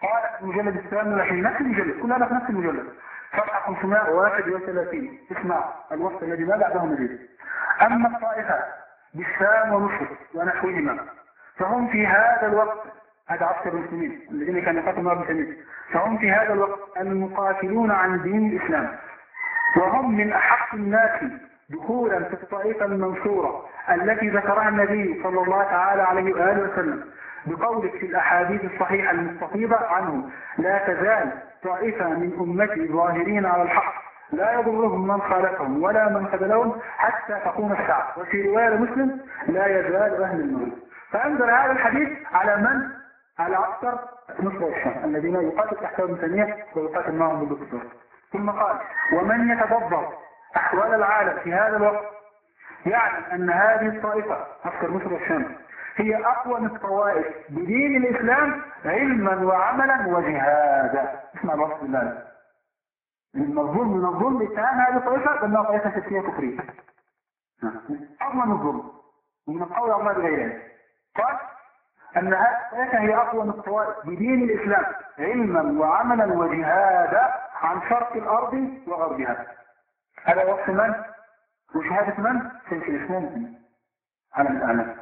قال المجلد الثاني لكن نفس المجلد، كل هذا في نفس المجلد، صفحة خمسمائة وواحد وثلاثين. اسمع الوصف الذي ما بعده مزيد. أما الطائفة بالشام ومصر ونحوهما فهم في هذا الوقت، هذا عسكر المسلمين الذين كانوا يقاتلون مع ابن، فهم في هذا الوقت المقاتلون عن دين الإسلام، وهم من أحق الناس دخولا في الطائفة المنصورة التي ذكرها النبي صلى الله تعالى عليه وآله وسلم بقوله في الأحاديث الصحيحة المستفيضة عنه: لا تزال طائفة من أمتي ظاهرين على الحق لا يضرهم من خالفهم ولا من خذلهم حتى تقوم الساعة. وفي رواية مسلم: لا يزال أهل النار. فأنزل هذا الحديث على من؟ على عسكر مصر والشام الذين يقاتل تحت ابن تيمية ويقاتل معهم بالدكتور. ثم قال: ومن يتدبر أحوال العالم في هذا الوقت يعلم أن هذه الطائفة عسكر مصر والشام هي أقوى الطوائف بدين الإسلام علما وعملا وجهادا. اسمع الوصف بالله. من الظلم من الظلم اتهام هذه الطائفة بأنها طائفة ستية كفرية. أظلم الظلم ومن القول على الله بغيره. قال أن هذه الطائفة هي أقوى الطوائف بدين الإسلام علما وعملا وجهادا عن شرق الأرض وغربها. هذا وصف من؟ وشهادة من؟ سنة اسمهم على الأعلام.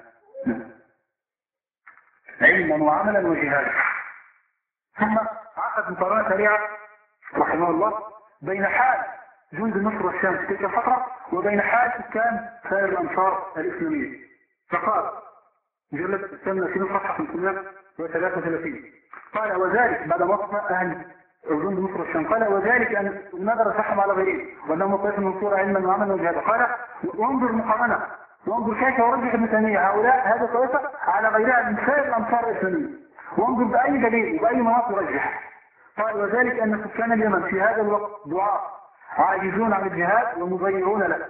علما وعملا وجهادا. ثم عقد مقارنة سريعة رحمه الله بين حال جند مصر والشام في تلك الفترة وبين حال سكان سائر الأمصار الإسلامية. فقال مجلد الثامنة في صفحة خمسمائة وثلاثة وثلاثين قال: وذلك بعد وصف أهل جند مصر والشام قال: وذلك أن نظر سحب على غيره وأنهم طائفة منصورة علما وعملا وجهادا. قال: وانظر مقارنة، وانظر كيف يرجح ابن تيمية هؤلاء هذه الطائفة على غيرها من سائر الأمصار الإسلامية، وانظر بأي دليل وبأي مناط يرجح. قال: وذلك أن سكان اليمن في هذا الوقت دعاء عاجزون عن الجهاد ومضيعون له،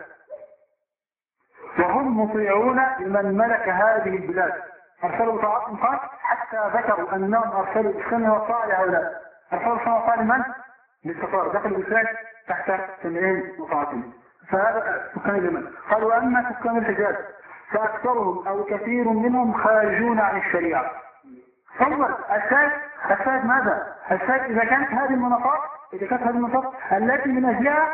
وهم مطيعون لمن ملك هذه البلاد. أرسلوا طاعتهم قال حتى ذكروا أنهم أرسلوا السنة والطاعة لهؤلاء. أرسلوا السنة والطاعة لمن؟ للكفار دخلوا الإسلام تحت سمعين وطاعتهم. فهذا سكان اليمن. قالوا: أما سكان الحجاز فأكثرهم أو كثير منهم خارجون عن الشريعة. انظر الساد الساد ماذا؟ الساد إذا كانت هذه المناطق إذا كانت هذه المناطق التي من أجلها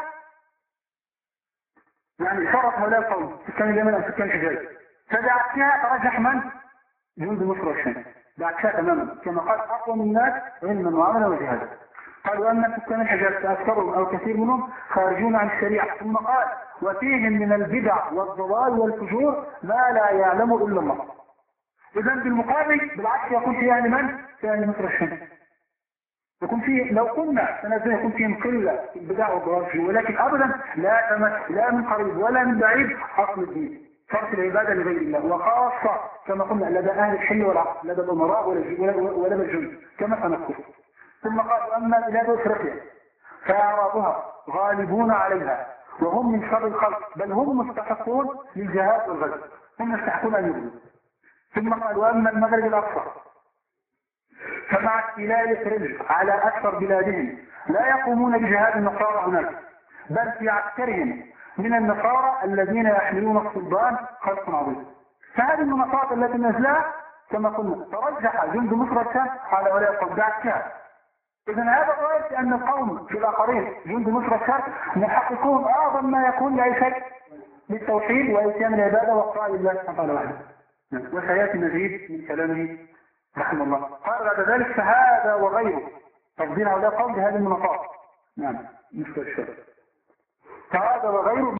يعني شرط هؤلاء القوم سكان اليمن أو سكان الحجاز، فبعكسها ترجح من؟ جند مصر والشام. بعكسها تماما كما قال: أقوى من الناس علما وعملا وجهادا. قالوا: أن سكان الحجاز فأكثرهم أو كثير منهم خارجون عن الشريعة. ثم قال: وفيهم من البدع والضلال والفجور ما لا يعلم إلا الله. إذا بالمقابل بالعكس يكون في أهل من؟ في أهل مصر والشام. يكون فيه لو كنا سنزل يكون فيهم قلة في البدع والضلال، ولكن أبدا لا تمس لا من قريب ولا من بعيد أصل الدين، صرف العبادة لغير الله، وخاصة كما قلنا لدى أهل الحل والعقل لدى الأمراء ولدى الجند كما سنذكر. ثم قال: أما بلاد أفريقيا فأعرابها غالبون عليها وهم من شر الخلق، بل هم مستحقون للجهاد والغزو، هم يستحقون أن يغزوا. ثم قال: وأما المغرب الأقصى فمع استيلاء الإسرائيل على أكثر بلادهم لا يقومون بجهاد النصارى هناك، بل في عسكرهم من النصارى الذين يحملون الصلبان خلق عظيم. فهذه المناطق التي نزلها كما قلنا ترجح جند مصر والشام على هؤلاء القوم بعكسها. إذا هذا رأيت أن القوم في الآخرين جند مصر والشام محققون أعظم ما يكون لأي شيء للتوحيد وإتيان العبادة والطاعة لله سبحانه وتعالى. وسيأتي مزيد من كلامه رحمه الله. قال بعد ذلك: فهذا وغيره تفضيل هؤلاء القوم بهذه المناطق. نعم مثل الشر. فهذا وغيره